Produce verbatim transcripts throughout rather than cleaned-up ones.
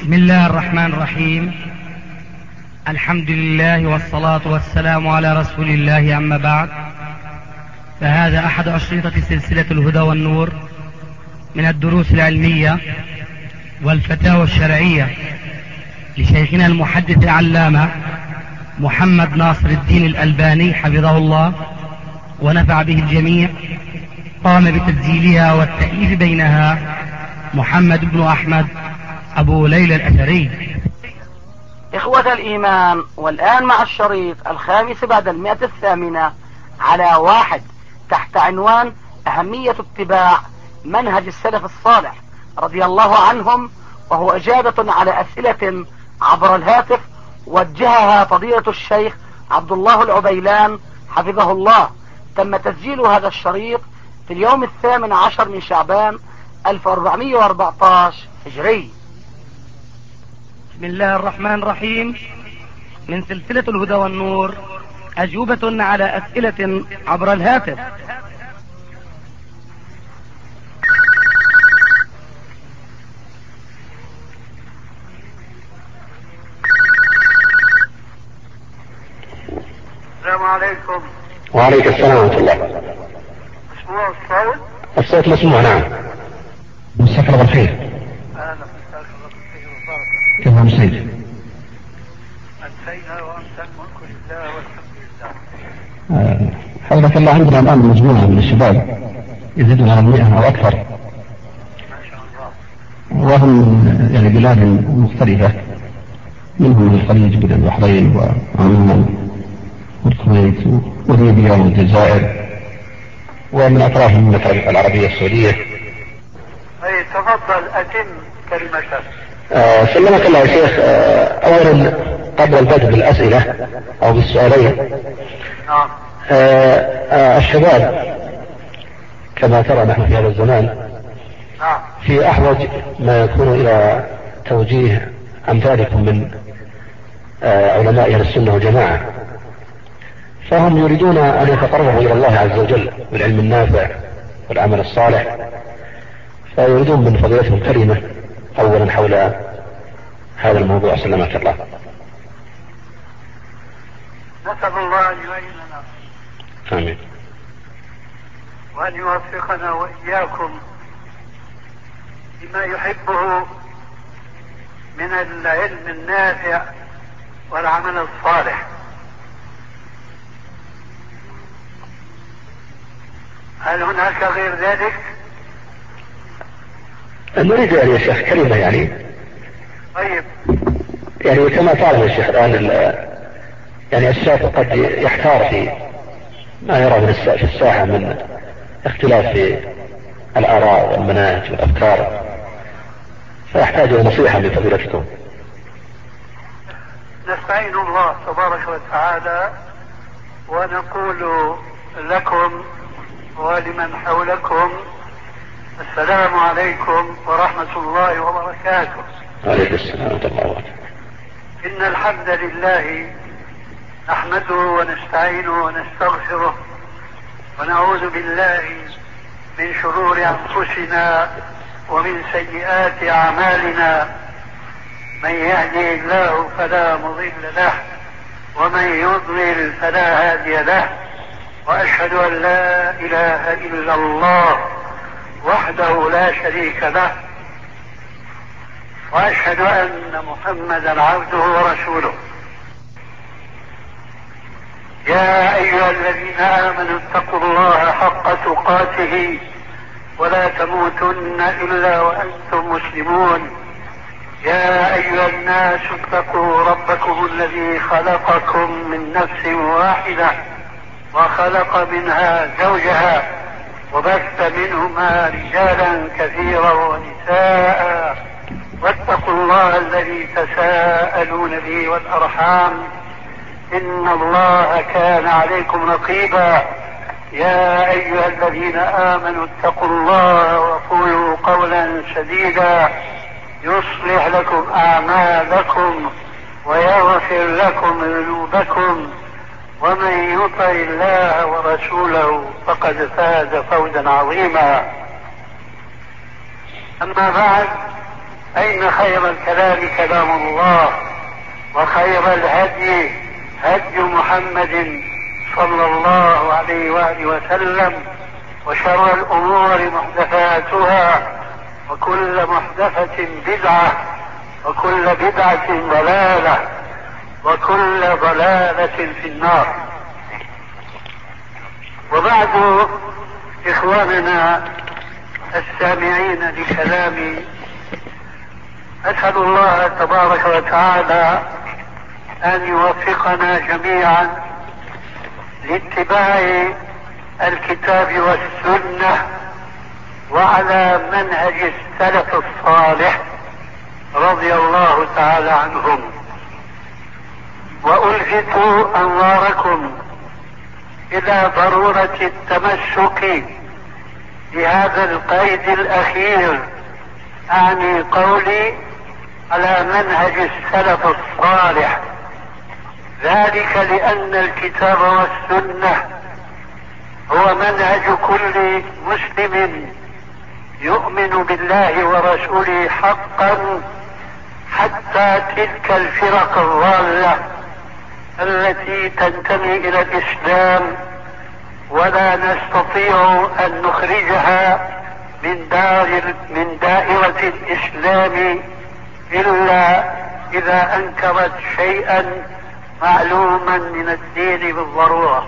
بسم الله الرحمن الرحيم. الحمد لله والصلاة والسلام على رسول الله، أما بعد، فهذا أحد أشرطة سلسلة الهدى والنور من الدروس العلمية والفتاوى الشرعية لشيخنا المحدث العلامة محمد ناصر الدين الألباني حفظه الله ونفع به الجميع. قام بتسجيلها والتأليف بينها محمد بن أحمد أبو ليلى الأثري. إخوة الإيمان، والآن مع الشريط الخامس بعد المئة الثامنة على واحد تحت عنوان أهمية اتباع منهج السلف الصالح رضي الله عنهم، وهو إجابة على أسئلة عبر الهاتف وجهها فضيلة الشيخ عبد الله العبيلان حفظه الله. تم تسجيل هذا الشريط في اليوم الثامن عشر من شعبان ألف وأربعمائة وأربعة عشر هجري. بسم الله الرحمن الرحيم. من سلسلة الهدى والنور، أجوبة على أسئلة عبر الهاتف. السلام عليكم. وعليكم السلام ورحمة الله. مسموع الصوت؟ الصوت مسموع، نعم. مساك الله بالخير. أهلا مساك الله بالخير وبركة. كيف هم سيد؟ أنسينا وأمسى الملك لله والحمد لله. آه، حضرتك الله، عندنا الآن مجموعة من الشباب يزيدون على المئة أو أكثر، ما شاء الله، وهم من يعني بلاد مختلفة، منهم من الخليج من البحرين وعمان والكويت وليبيا والجزائر ومن أطراف المملكة العربية السعودية. أي تفضل أتم كلمتك. آه، سلمك الله يا شيخ. آه، أولا قبل البدء بالأسئلة أو بالسؤالين، نعم. آه، آه، الشباب كما ترى نحن في هذا الزمان نعم. في أحوج ما يكون إلى توجيه أمثالكم من آه، علماء أهل السنة والجماعة، فهم يريدون أن يتقربوا إلى الله عز وجل بالعلم النافع والعمل الصالح، فيريدون من فضيلتهم كلمة أولا حول هذا الموضوع. سلمك الله. نسأل الله أن يعيننا آمين. وأن يوفقنا وإياكم لما يحبه من العلم النافع والعمل الصالح. هل هناك غير ذلك؟ نريد يا شيخ كلمة يعني طيب. يعني كما تعلم يا شيخ الآن يعني الشاب قد يحتار في ما يرى من في الساحة من اختلاف في الآراء والمناهج والأفكار، فيحتاج إلى نصيحة من فضيلتكم. نستعين الله تبارك وتعالى ونقول لكم ولمن حولكم السلام عليكم ورحمة الله وبركاته. عليكم السلام ورحمة الله وبركاته. إن الحمد لله نحمده ونستعينه ونستغفره ونعوذ بالله من شرور أنفسنا ومن سيئات أعمالنا. من يهدي الله فلا مضل له ومن يضلل فلا هادي له، وأشهد أن لا إله إلا الله وحده لا شريك له، وأشهد أن محمدا عبده ورسوله. يا أيها الذين آمنوا اتقوا الله حق تقاته ولا تموتن إلا وأنتم مسلمون. يا أيها الناس اتقوا ربكم الذي خلقكم من نفس واحدة وخلق منها زوجها وبث منهما رجالا كثيرا ونساء، واتقوا الله الذي تساءلون به والأرحام إن الله كان عليكم رقيبا. يا أيها الذين آمنوا اتقوا الله وقولوا قولا سديدا يصلح لكم أعمالكم ويغفر لكم ذنوبكم، ومن يطع الله ورسوله فقد فاز فوزا عظيما. أما بعد، أين خير الكلام كلام الله، وخير الهدي هدي محمد صلى الله عليه وآله وسلم، وشر الأمور محدثاتها، وكل محدثة بدعة، وكل بدعة ضلالة، وكل ضلالة في النار. وبعد، إخواننا السامعين لكلامي، أسأل الله تبارك وتعالى أن يوفقنا جميعا لاتباع الكتاب والسنة وعلى منهج السلف الصالح رضي الله تعالى عنهم. وألفت أنظاركم إلى ضرورة التمسك بهذا القيد الأخير، أعني قولي على منهج السلف الصالح، ذلك لأن الكتاب والسنة هو منهج كل مسلم يؤمن بالله ورسوله حقا، حتى تلك الفرق الضالة التي تنتمي إلى الإسلام ولا نستطيع أن نخرجها من دار من دائرة الإسلام إلا إذا أنكرت شيئا معلوما من الدين بالضرورة.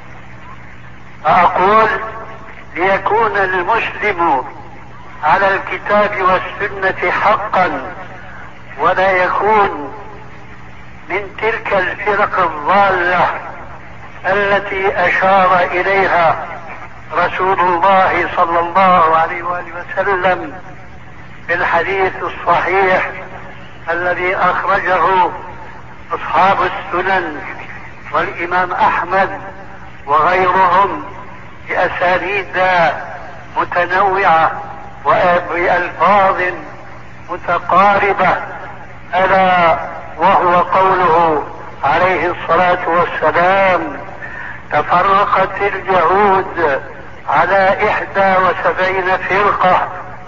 فأقول ليكون المسلم على الكتاب والسنة حقا، ولا يكون من تلك الفرق الضالة التي أشار إليها رسول الله صلى الله عليه وآله وسلم في الحديث الصحيح الذي أخرجه أصحاب السنن والإمام أحمد وغيرهم بأسانيد متنوعة وبألفاظ متقاربة، ألا وهو قوله عليه الصلاة والسلام: تفرقت اليهود على إحدى وسبعين فرقة،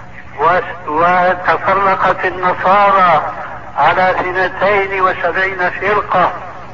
وتفرقت النصارى على اثنتين وسبعين فرقة،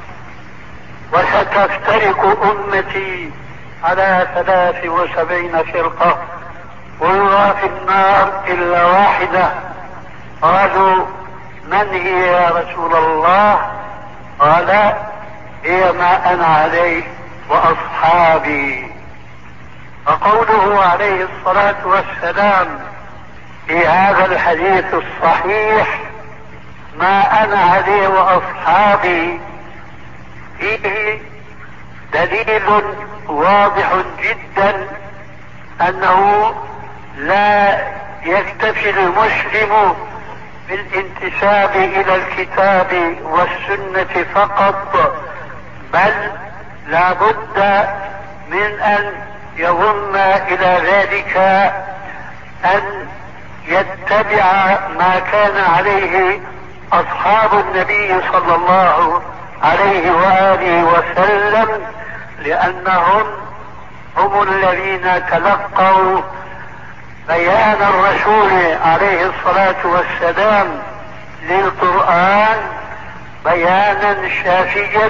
وستفترق أمتي على ثلاث وسبعين فرقة، كلها في النار إلا واحدة. قالوا: من هي يا رسول الله؟ قال: هي ما أنا عليه وأصحابي. فقوله عليه الصلاة والسلام في هذا الحديث الصحيح: ما أنا عليه وأصحابي، فيه دليل واضح جدا أنه لا يكتفي المسلم بالانتساب إلى الكتاب والسنة فقط، بل لا بد من أن يضم إلى ذلك أن يتبع ما كان عليه أصحاب النبي صلى الله عليه وآله وسلم، لأنهم هم الذين تلقوا بيان الرسول عليه الصلاة والسلام للقرآن بيانا شافيا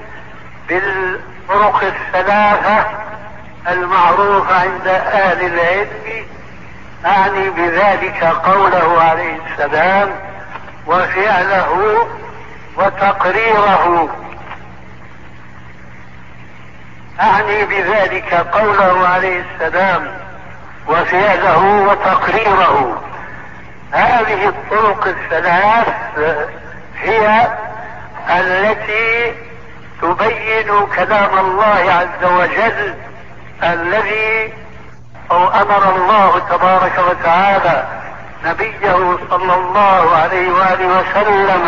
بالطرق الثلاثة المعروفة عند أهل العلم، أعني بذلك قوله عليه السلام وفعله وتقريره. أعني بذلك قوله عليه السلام وفعله وتقريره. هذه الطرق الثلاث هي التي تبين كلام الله عز وجل الذي أو أمر الله تبارك وتعالى نبيه صلى الله عليه وآله وسلم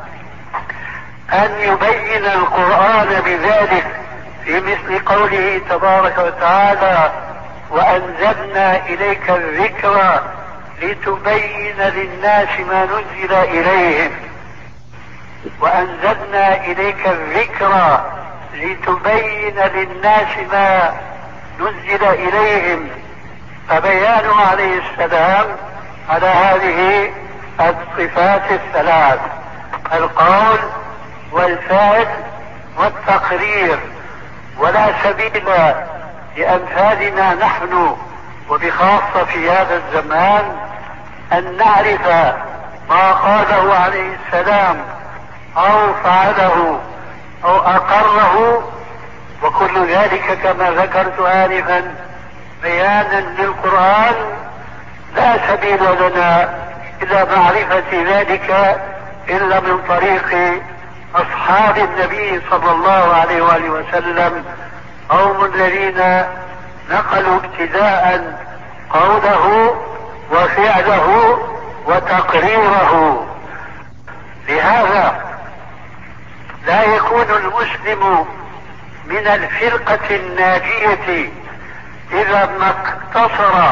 أن يبين القرآن بذلك، في مثل قوله تبارك وتعالى: وأنزلنا إليك الذكر لتبين للناس ما نزل إليهم. وأنزلنا إليك الذكر لتبين للناس ما نزل إليهم. فبيان عليه السلام على هذه الصفات الثلاث: القول والفعل والتقرير. ولا سبيل لأمثالنا نحن وبخاصة في هذا الزمان أن نعرف ما قاله عليه السلام أو فعله أو أقره، وكل ذلك كما ذكرت آنفا بيانا للقرآن. لا سبيل لنا إلى معرفة ذلك إلا من طريق أصحاب النبي صلى الله عليه وآله وسلم، قوم الذين نقلوا ابتداء قوله وفعله وتقريره. لهذا لا يكون المسلم من الفرقة الناجية إذا ما اقتصر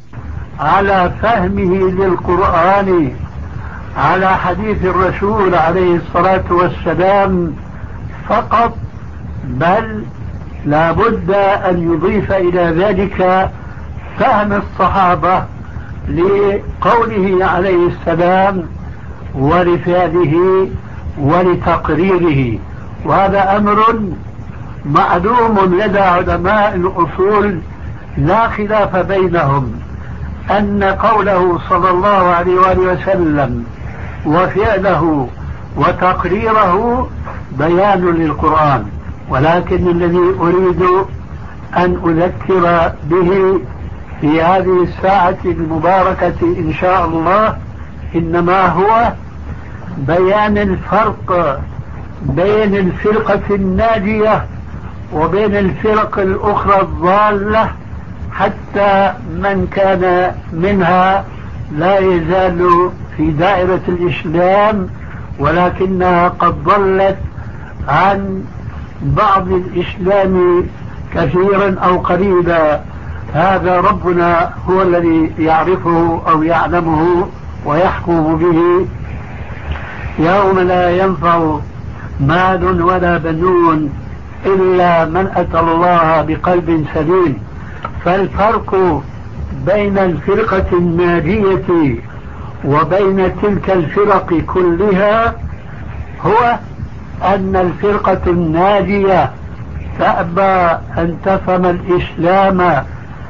على فهمه للقرآن على حديث الرسول عليه الصلاة والسلام فقط، بل لا بد أن يضيف إلى ذلك فهم الصحابة لقوله عليه السلام ولفعله ولتقريره. وهذا أمر معلوم لدى علماء الأصول لا خلاف بينهم، أن قوله صلى الله عليه وآله وسلم وفعله وتقريره بيان للقرآن. ولكن الذي أريد أن أذكر به في هذه الساعة المباركة إن شاء الله إنما هو بيان الفرق بين الفرقة الناجية وبين الفرق الأخرى الضالة، حتى من كان منها لا يزال في دائرة الإسلام ولكنها قد ضلت عن بعض الإسلام كثيرا أو قليلا. هذا ربنا هو الذي يعرفه أو يعلمه ويحكم به يوم لا ينفع مال ولا بنون إلا من أتى الله بقلب سليم. فالفرق بين الفرقة الناجية وبين تلك الفرق كلها هو أن الفرقة الناجية تأبى أن تفهم الإسلام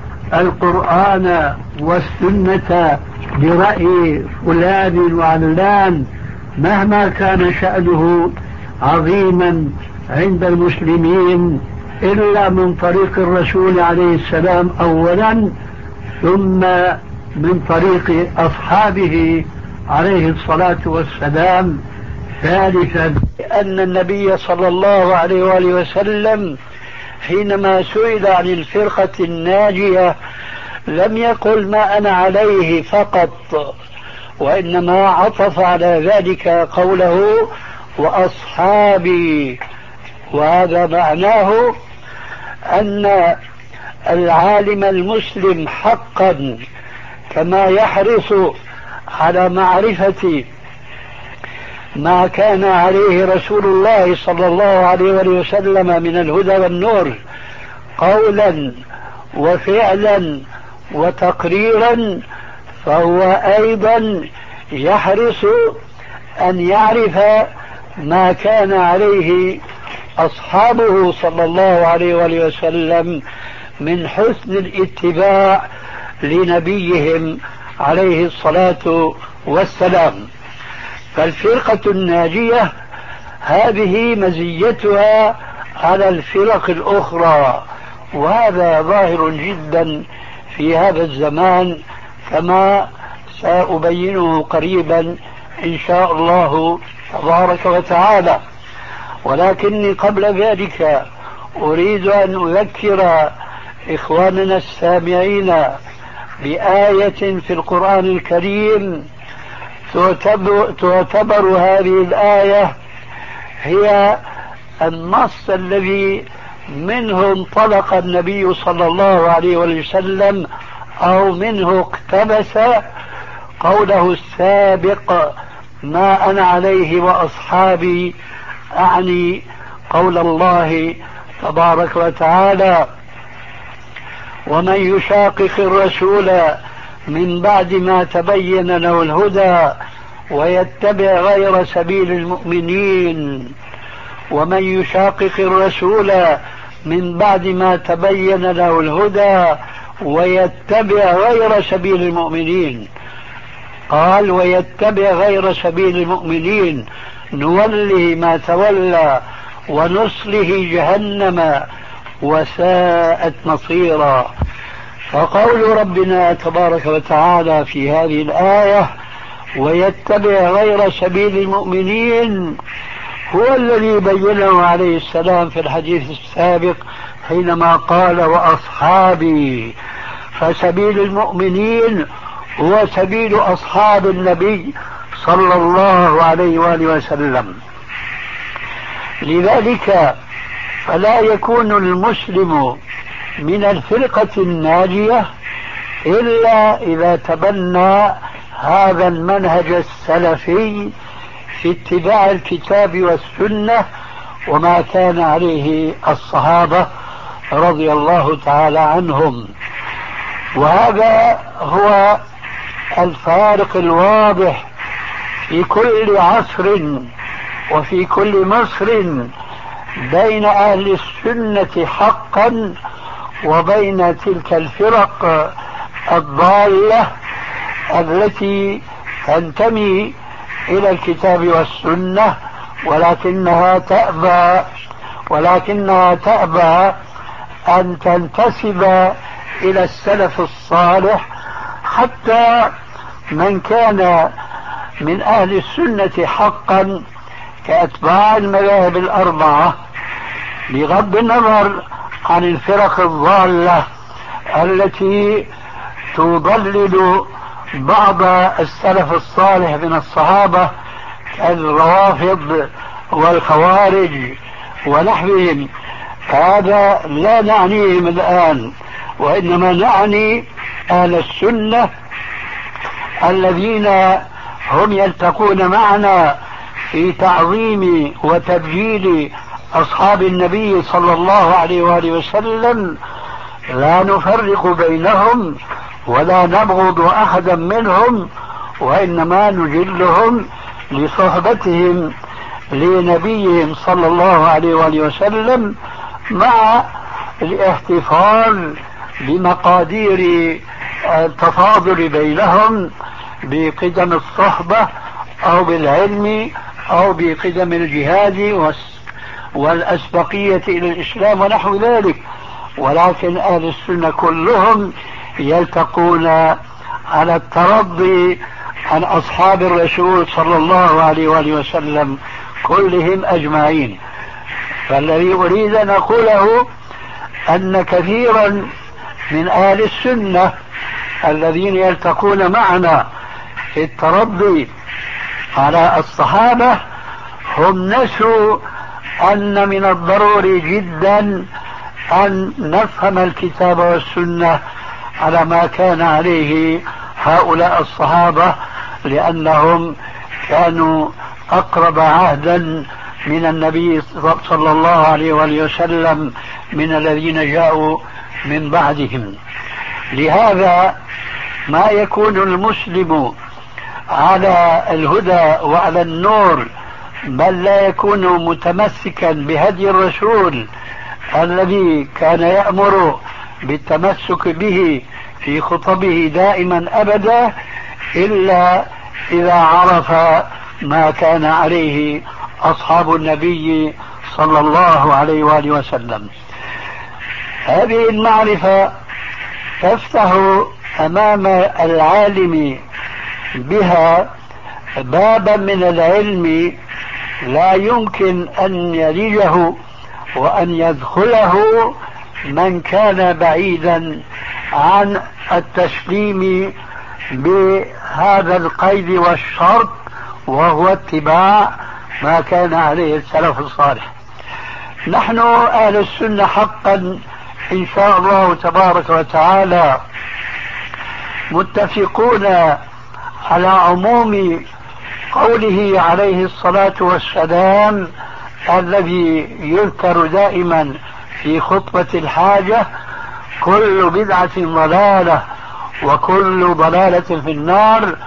القرآن والسنة برأي فلان وعلان مهما كان شأنه عظيما عند المسلمين، إلا من طريق الرسول عليه السلام أولا، ثم من طريق أصحابه عليه الصلاة والسلام ثالثا. أن النبي صلى الله عليه وآله وسلم حينما سئل عن الفرقة الناجية لم يقل ما أنا عليه فقط، وإنما عطف على ذلك قوله وأصحابي. وهذا معناه أن العالم المسلم حقا كما يحرص على معرفة ما كان عليه رسول الله صلى الله عليه وسلم من الهدى والنور قولا وفعلا وتقريرا، فهو أيضا يحرص أن يعرف ما كان عليه أصحابه صلى الله عليه وسلم من حسن الاتباع لنبيهم عليه الصلاة والسلام. فالفرقة الناجية هذه مزيتها على الفرق الأخرى، وهذا ظاهر جدا في هذا الزمان كما سأبينه قريبا إن شاء الله تبارك وتعالى. ولكني قبل ذلك أريد أن أذكر إخواننا السامعين بآية في القرآن الكريم تعتبر, تعتبر هذه الآية هي النص الذي منه انطلق النبي صلى الله عليه وسلم أو منه اقتبس قوله السابق ما أنا عليه وأصحابي، أعني قول الله تبارك وتعالى ومن يشاقق الرسول من بعد ما تبين له الهدى ويتبع غير سبيل المؤمنين ومن يشاقق الرسول من بعد ما تبين له الهدى ويتبع غير سبيل المؤمنين، قال ويتبع غير سبيل المؤمنين نوله ما تولى ونصله جهنم وساءت مصيرا. فقول ربنا تبارك وتعالى في هذه الآية ويتبع غير سبيل المؤمنين هو الذي بينه عليه السلام في الحديث السابق حينما قال وأصحابي، فسبيل المؤمنين هو سبيل أصحاب النبي صلى الله عليه وآله وسلم. لذلك فلا يكون المسلم من الفرقة الناجية إلا إذا تبنى هذا المنهج السلفي في اتباع الكتاب والسنة وما كان عليه الصحابة رضي الله تعالى عنهم. وهذا هو الفارق الواضح في كل عصر وفي كل مصر بين أهل السنة حقا وبين تلك الفرق الضالة التي تنتمي إلى الكتاب والسنة ولكنها تأبى ولكنها تأبى أن تنتسب إلى السلف الصالح. حتى من كان من أهل السنة حقا كأتباع المذاهب الأربعة بغض النظر عن الفرق الضالة التي تضلل بعض السلف الصالح من الصحابة كالروافض والخوارج ونحوهم، هذا لا نعنيهم الآن، وإنما نعني أهل السنة الذين هم يلتقون معنا في تعظيم وتبجيل أصحاب النبي صلى الله عليه وآله وسلم، لا نفرق بينهم ولا نبغض أحدا منهم، وإنما نجلهم لصحبتهم لنبيهم صلى الله عليه وآله وسلم مع الاحتفال بمقادير التفاضل بينهم بقدم الصحبة أو بالعلم أو بقدم الجهاد والأسبقية إلى الإسلام ونحو ذلك. ولكن أهل السنة كلهم يلتقون على الترضي عن أصحاب الرسول صلى الله عليه وآله وسلم كلهم أجمعين. فالذي أريد أن أقوله أن كثيرا من أهل السنة الذين يلتقون معنا في الترضي على الصحابة هم نسوا أن من الضروري جدا أن نفهم الكتاب والسنة على ما كان عليه هؤلاء الصحابة، لأنهم كانوا أقرب عهدا من النبي صلى الله عليه وآله وسلم من الذين جاءوا من بعدهم. لهذا ما يكون المسلم على الهدى وعلى النور بل لا يكون متمسكا بهدي الرسول الذي كان يأمر بالتمسك به في خطبه دائما أبدا إلا إذا عرف ما كان عليه أصحاب النبي صلى الله عليه وآله وسلم. هذه المعرفة تفتح أمام العالم بها بابا من العلم لا يمكن أن يلجه وأن يدخله من كان بعيدا عن التسليم بهذا القيد والشرط، وهو اتباع ما كان عليه السلف الصالح. نحن أهل السنة حقا إن شاء الله تبارك وتعالى متفقون على عموم قوله عليه الصلاة والسلام الذي يذكر دائما في خطبة الحاجة: كل بدعة ضلالة وكل ضلالة في النار.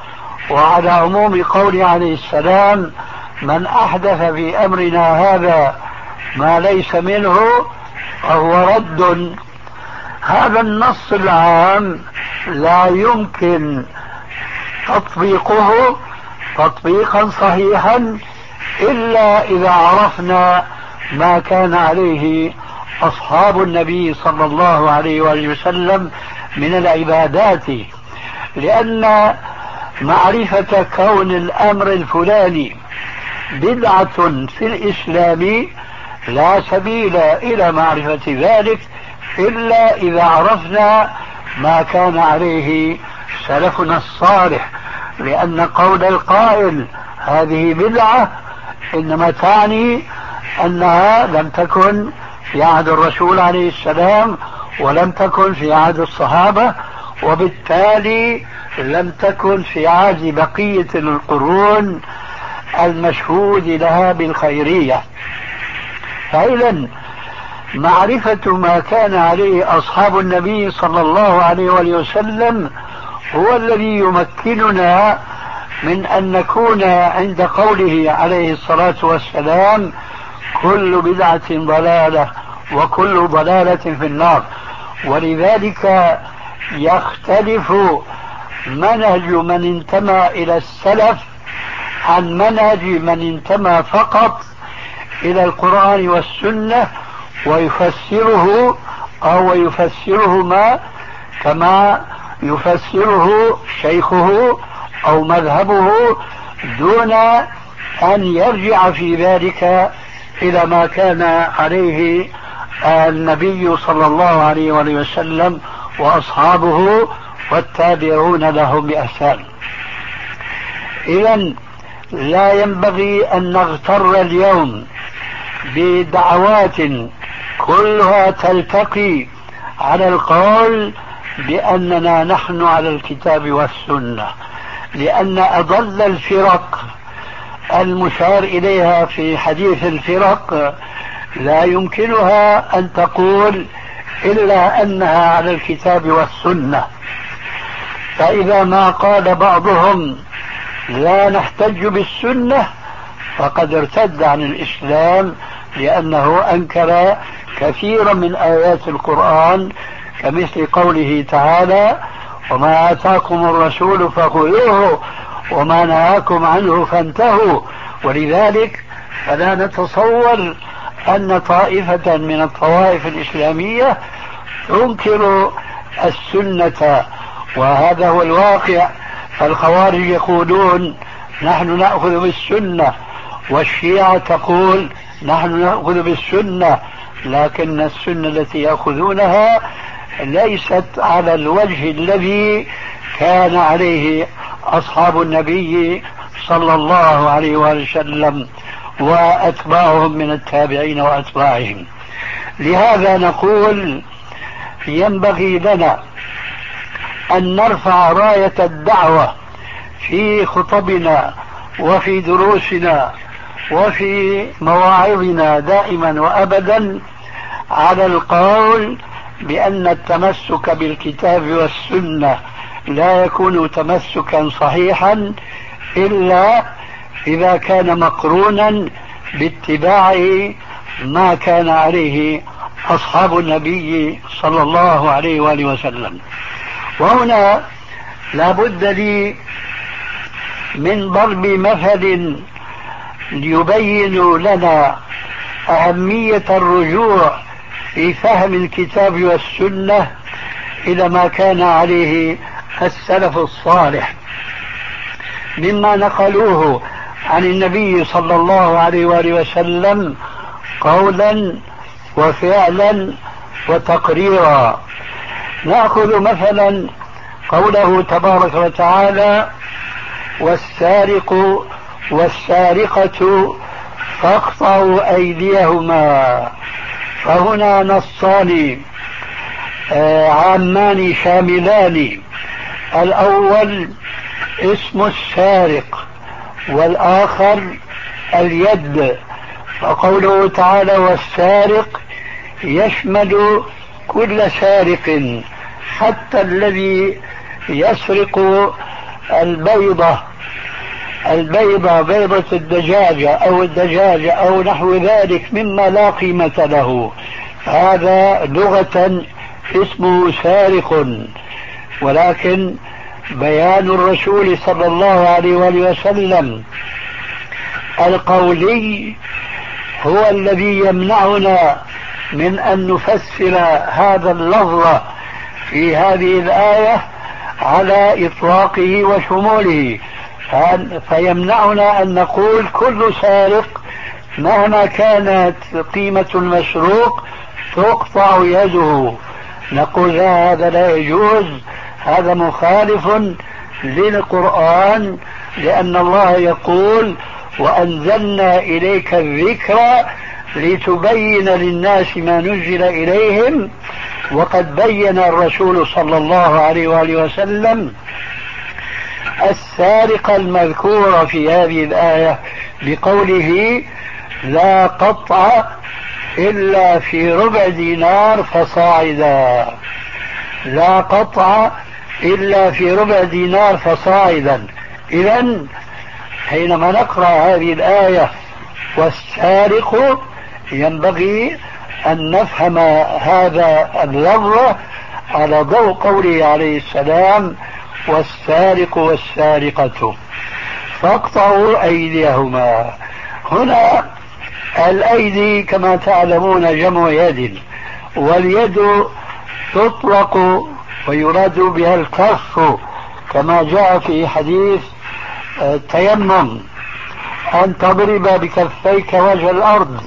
وعلى عموم قوله عليه السلام: من أحدث في أمرنا هذا ما ليس منه فهو رد. هذا النص العام لا يمكن تطبيقه تطبيقا صحيحا إلا إذا عرفنا ما كان عليه أصحاب النبي صلى الله عليه وآله وسلم من العبادات، لأن معرفة كون الأمر الفلاني بدعة في الإسلام لا سبيل إلى معرفة ذلك إلا إذا عرفنا ما كان عليه سلفنا الصالح، لأن قول القائل هذه بدعة إنما تعني أنها لم تكن في عهد الرسول عليه السلام ولم تكن في عهد الصحابة، وبالتالي لم تكن في عهد بقية القرون المشهود لها بالخيرية. فإذا معرفة ما كان عليه أصحاب النبي صلى الله عليه وسلم هو الذي يمكننا من أن نكون عند قوله عليه الصلاة والسلام: كل بدعة ضلالة وكل ضلالة في النار. ولذلك يختلف منهج من انتمى إلى السلف عن منهج من انتمى فقط إلى القرآن والسنة ويفسره أو يفسرهما كما يفسره شيخه أو مذهبه، دون أن يرجع في ذلك إلى ما كان عليه النبي صلى الله عليه وسلم وأصحابه والتابعون لهم بإحسان. إذن لا ينبغي أن نغتر اليوم بدعوات كلها تلتقي على القول بأننا نحن على الكتاب والسنة، لأن أضل الفرق المشار إليها في حديث الفرق لا يمكنها أن تقول إلا أنها على الكتاب والسنة. فإذا ما قال بعضهم لا نحتج بالسنة فقد ارتد عن الإسلام، لأنه أنكر كثيرا من آيات القرآن كمثل قوله تعالى: وما آتاكم الرسول فخذوه وما نهاكم عنه فانتهوا. ولذلك فلا نتصور أن طائفة من الطوائف الإسلامية تنكر السنة، وهذا هو الواقع. فالخوارج يقولون نحن نأخذ بالسنة، والشيعة تقول نحن نأخذ بالسنة، لكن السنة التي يأخذونها ليست على الوجه الذي كان عليه أصحاب النبي صلى الله عليه وسلم وأتباعهم من التابعين وأتباعهم. لهذا نقول ينبغي لنا أن نرفع راية الدعوة في خطبنا وفي دروسنا وفي مواعظنا دائما وأبدا على القول بأن التمسك بالكتاب والسنة لا يكون تمسكا صحيحا إلا إذا كان مقرونا باتباع ما كان عليه أصحاب النبي صلى الله عليه وآله وسلم. وهنا لا بد لي من ضرب مثل ليبين لنا أهمية الرجوع في فهم الكتاب والسنة إلى ما كان عليه السلف الصالح مما نقلوه عن النبي صلى الله عليه وآله وسلم قولا وفعلا وتقريرا. نأخذ مثلا قوله تبارك وتعالى: والسارق والسارقة فاقطعوا أيديهما. فهنا نصان عامان شاملان: الأول اسم السارق والآخر اليد. فقوله تعالى والسارق يشمل كل سارق حتى الذي يسرق البيضة البيضة بيضة الدجاجة أو الدجاجة أو نحو ذلك مما لا قيمة له، هذا لغة اسمه سارق. ولكن بيان الرسول صلى الله عليه وآله وسلم القولي هو الذي يمنعنا من أن نفسر هذا اللفظ في هذه الآية على إطلاقه وشموله، فيمنعنا أن نقول كل سارق مهما كانت قيمة المسروق تقطع يده. نقول لا، هذا لا يجوز، هذا مخالف للقرآن، لأن الله يقول وأنزلنا إليك الذكر لتبين للناس ما نزل إليهم. وقد بين الرسول صلى الله عليه وآله وسلم السارق المذكور في هذه الآية بقوله لا قطع إلا في ربع دينار فصاعدا، لا قطع إلا في ربع دينار فصاعدا. إذن حينما نقرأ هذه الآية والسارق ينبغي أن نفهم هذا اللفظ على ضوء قوله عليه السلام والسارق والسارقة فاقطعوا أيديهما. هنا الأيدي كما تعلمون جمع يد، واليد تطلق ويراد بها الكف كما جاء في حديث التيمم أن تضرب بكفيك وجه الأرض،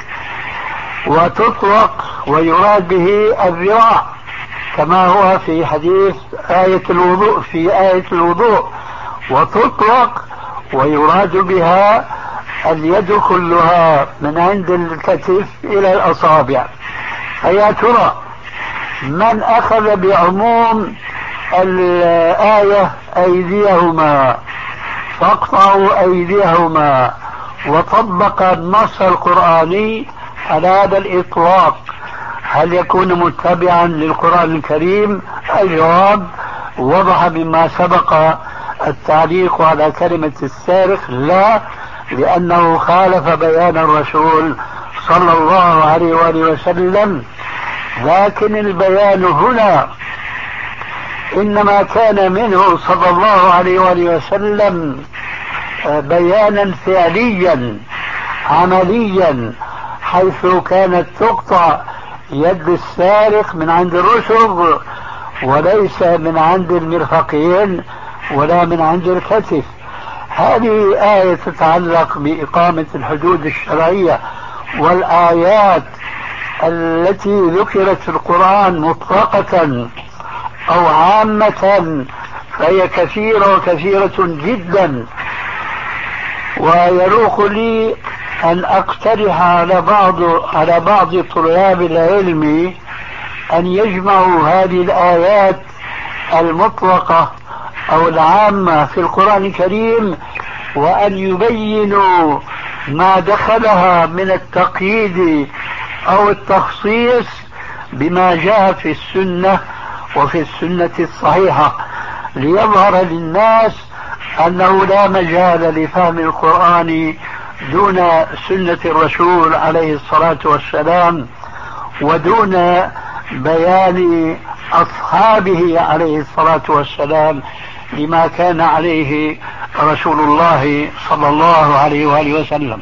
وتطلق ويراد به الذراع كما هو في حديث آية الوضوء في آية الوضوء، وتطلق ويراد بها اليد كلها من عند الكتف إلى الأصابع. فيا ترى من أخذ بعموم الآية أيديهما فاقطعوا أيديهما وطبق النص القرآني على هذا الإطلاق، هل يكون متبعا للقرآن الكريم؟ الجواب وضح مما سبق التعليق على كلمة السارق، لا، لأنه خالف بيان الرسول صلى الله عليه وآله وسلم. لكن البيان هنا إنما كان منه صلى الله عليه وآله وسلم بيانا فعليا عمليا، حيث كانت تقطع يد السارق من عند الرسغ وليس من عند المرفقين ولا من عند الكتف. هذه آية تتعلق بإقامة الحدود الشرعية، والآيات التي ذكرت في القرآن مطلقة أو عامة فهي كثيرة وكثيرة جدا. ويروق لي أن أقترح على بعض على بعض طلاب العلم أن يجمعوا هذه الآيات المطلقة أو العامة في القرآن الكريم وأن يبينوا ما دخلها من التقييد أو التخصيص بما جاء في السنة وفي السنة الصحيحة، ليظهر للناس أنه لا مجال لفهم القرآن دون سنة الرسول عليه الصلاة والسلام ودون بيان أصحابه عليه الصلاة والسلام لما كان عليه رسول الله صلى الله عليه وآله وسلم.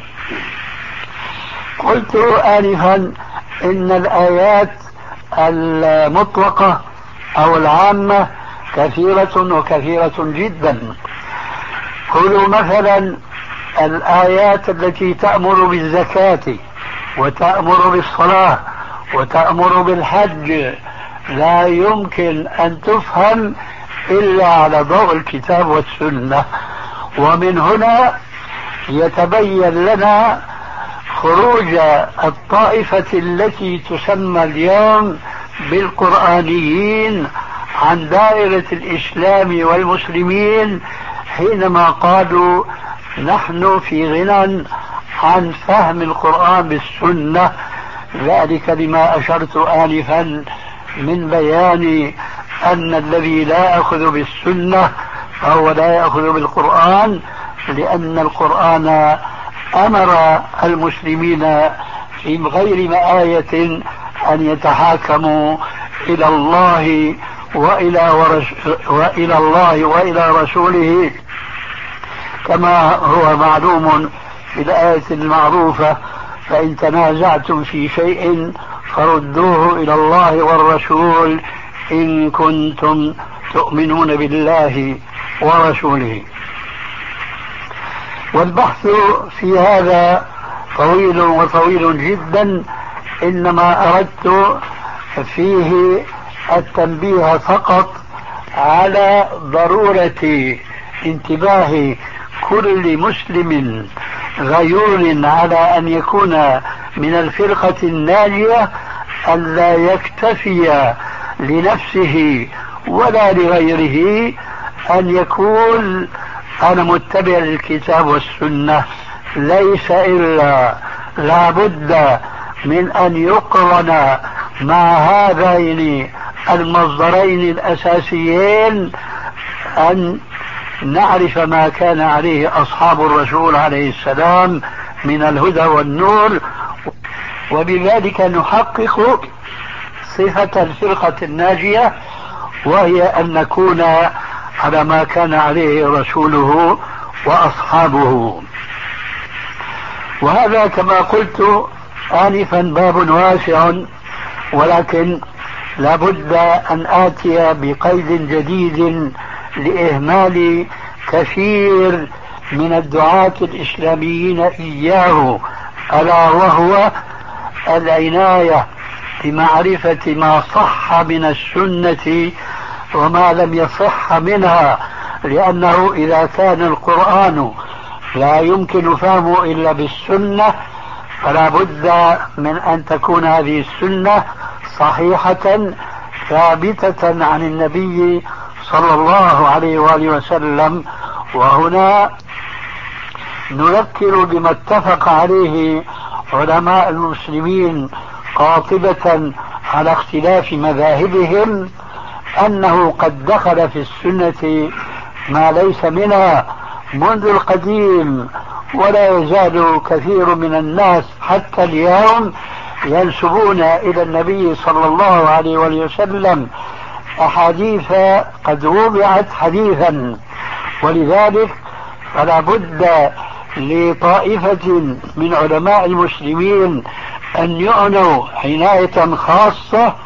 قلت آنفا إن الآيات المطلقة أو العامة كثيرة وكثيرة جدا. قولوا مثلا الآيات التي تأمر بالزكاة وتأمر بالصلاة وتأمر بالحج لا يمكن أن تفهم إلا على ضوء الكتاب والسنة. ومن هنا يتبين لنا خروج الطائفة التي تسمى اليوم بالقرآنيين عن دائرة الإسلام والمسلمين حينما قالوا نحن في غنى عن فهم القرآن بالسنة، ذلك لما أشرت آنفا من بيان أن الذي لا يأخذ بالسنة فهو لا يأخذ بالقرآن، لأن القرآن أمر المسلمين في غير آية أن يتحاكموا إلى الله وإلى, ورش وإلى الله وإلى رسوله، كما هو معلوم في الآية المعروفة: فإن تنازعتم في شيء فردوه إلى الله والرسول إن كنتم تؤمنون بالله ورسوله. والبحث في هذا طويل وطويل جدا، إنما أردت فيه التنبيه فقط على ضرورة انتباه كل مسلم غيور على أن يكون من الفرقة الناجية، ألا يكتفي لنفسه ولا لغيره أن يقول أنا متبع للكتاب والسنة، ليس إلا لا بد من أن يقرن مع هذين المصدرين الأساسيين أن نعرف ما كان عليه أصحاب الرسول عليه السلام من الهدى والنور، وبذلك نحقق صفة الفرقة الناجية، وهي أن نكون على ما كان عليه رسوله وأصحابه. وهذا كما قلت آنفا باب واسع، ولكن لابد أن آتي بقيد جديد لإهمال كثير من الدعاة الإسلاميين إياه، ألا وهو العناية بمعرفة ما صح من السنة وما لم يصح منها، لأنه إذا كان القرآن لا يمكن فهمه إلا بالسنة فلا بد من أن تكون هذه السنة صحيحة ثابتة عن النبي صلى الله عليه وآله وسلم. وهنا نذكر بما اتفق عليه علماء المسلمين قاطبة على اختلاف مذاهبهم، أنه قد دخل في السنة ما ليس منها منذ القديم، ولا يزال كثير من الناس حتى اليوم ينسبون إلى النبي صلى الله عليه وسلم أحاديث قد وضعت حديثا. ولذلك فلا بد لطائفة من علماء المسلمين أن يعنوا عناية خاصة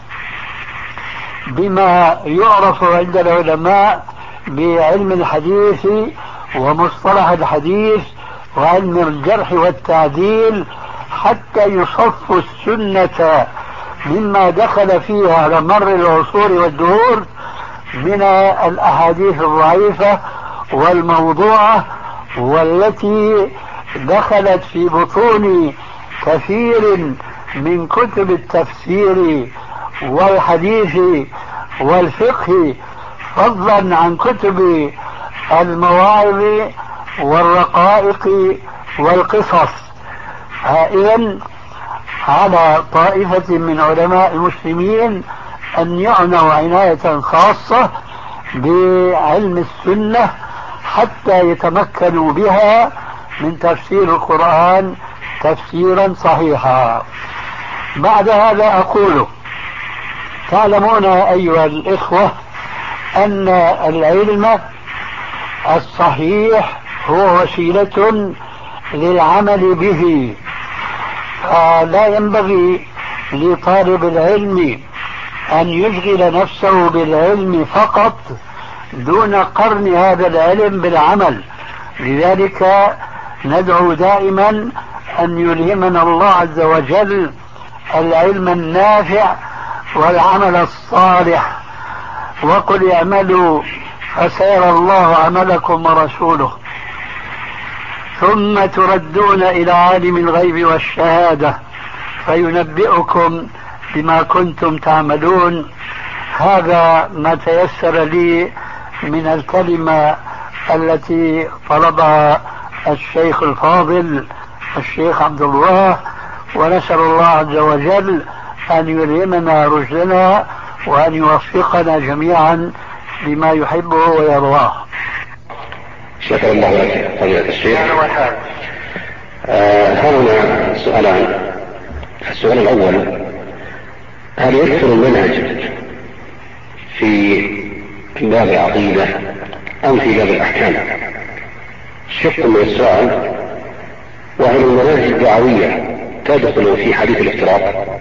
بما يعرف عند العلماء بعلم الحديث ومصطلح الحديث وعلم الجرح والتعديل، حتى يصف السنة مما دخل فيها على مر العصور والدهور من الأحاديث الضعيفة والموضوعة، والتي دخلت في بطون كثير من كتب التفسير والحديث والفقه، فضلا عن كتب المواعظ والرقائق والقصص. إذن على طائفة من علماء المسلمين أن يعنوا عناية خاصة بعلم السنة حتى يتمكنوا بها من تفسير القرآن تفسيرا صحيحا. بعد هذا أقول: تعلمون أيها الإخوة أن العلم الصحيح هو وسيلة للعمل به، فلا ينبغي لطالب العلم أن يشغل نفسه بالعلم فقط دون قرن هذا العلم بالعمل. لذلك ندعو دائما أن يلهمنا الله عز وجل العلم النافع والعمل الصالح، وقل اعملوا فسيرى الله عملكم ورسوله ثم تردون إلى عالم الغيب والشهادة فينبئكم بما كنتم تعملون. هذا ما تيسر لي من الكلمة التي طلبها الشيخ الفاضل الشيخ عبد الله، ونسأل الله عز وجل أن يلهمنا رشدنا وأن يوفقنا جميعا لما يحبه ويرضاه. شكرا الله لك فضيلة الشيخ. آه هنا سؤالان. السؤال الأول: هل يدخل المنهج في باب العقيدة أم في باب الأحكام؟ شق من السؤال: وهل المناهج الدعوية تدخل في حديث الافتراق؟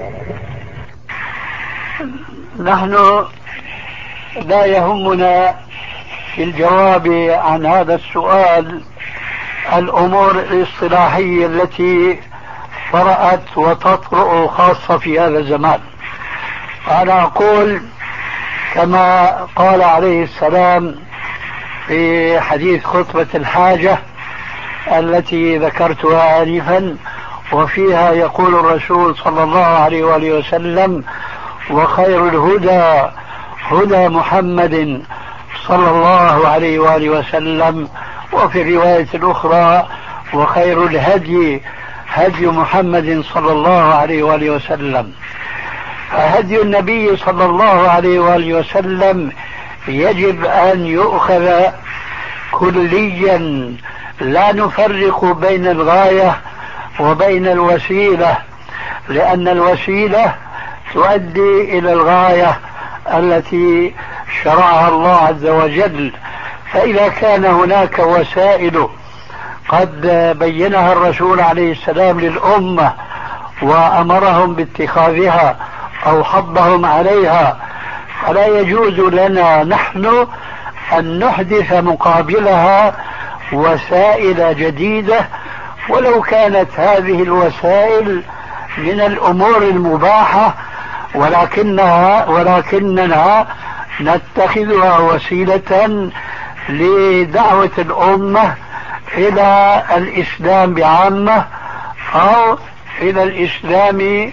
نحن لا يهمنا في الجواب عن هذا السؤال الأمور الاصطلاحية التي طرأت وتطرأ خاصة في هذا الزمان. أنا أقول كما قال عليه السلام في حديث خطبة الحاجة التي ذكرتها آنفا، وفيها يقول الرسول صلى الله عليه وآله وسلم: وخير الهدى هدى محمد صلى الله عليه وآله وسلم. وفي الرواية الأخرى: وخير الهدي هدي محمد صلى الله عليه وآله وسلم. هدي النبي صلى الله عليه وآله وسلم يجب أن يؤخذ كليا، لا نفرق بين الغاية وبين الوسيلة، لأن الوسيلة تؤدي إلى الغاية التي شرعها الله عز وجل. فإذا كان هناك وسائل قد بينها الرسول عليه السلام للأمة وأمرهم باتخاذها أو حضهم عليها، فلا يجوز لنا نحن أن نحدث مقابلها وسائل جديدة، ولو كانت هذه الوسائل من الأمور المباحة، ولكنها ولكننا نتخذها وسيلة لدعوة الأمة إلى الإسلام بعامة أو إلى الإسلام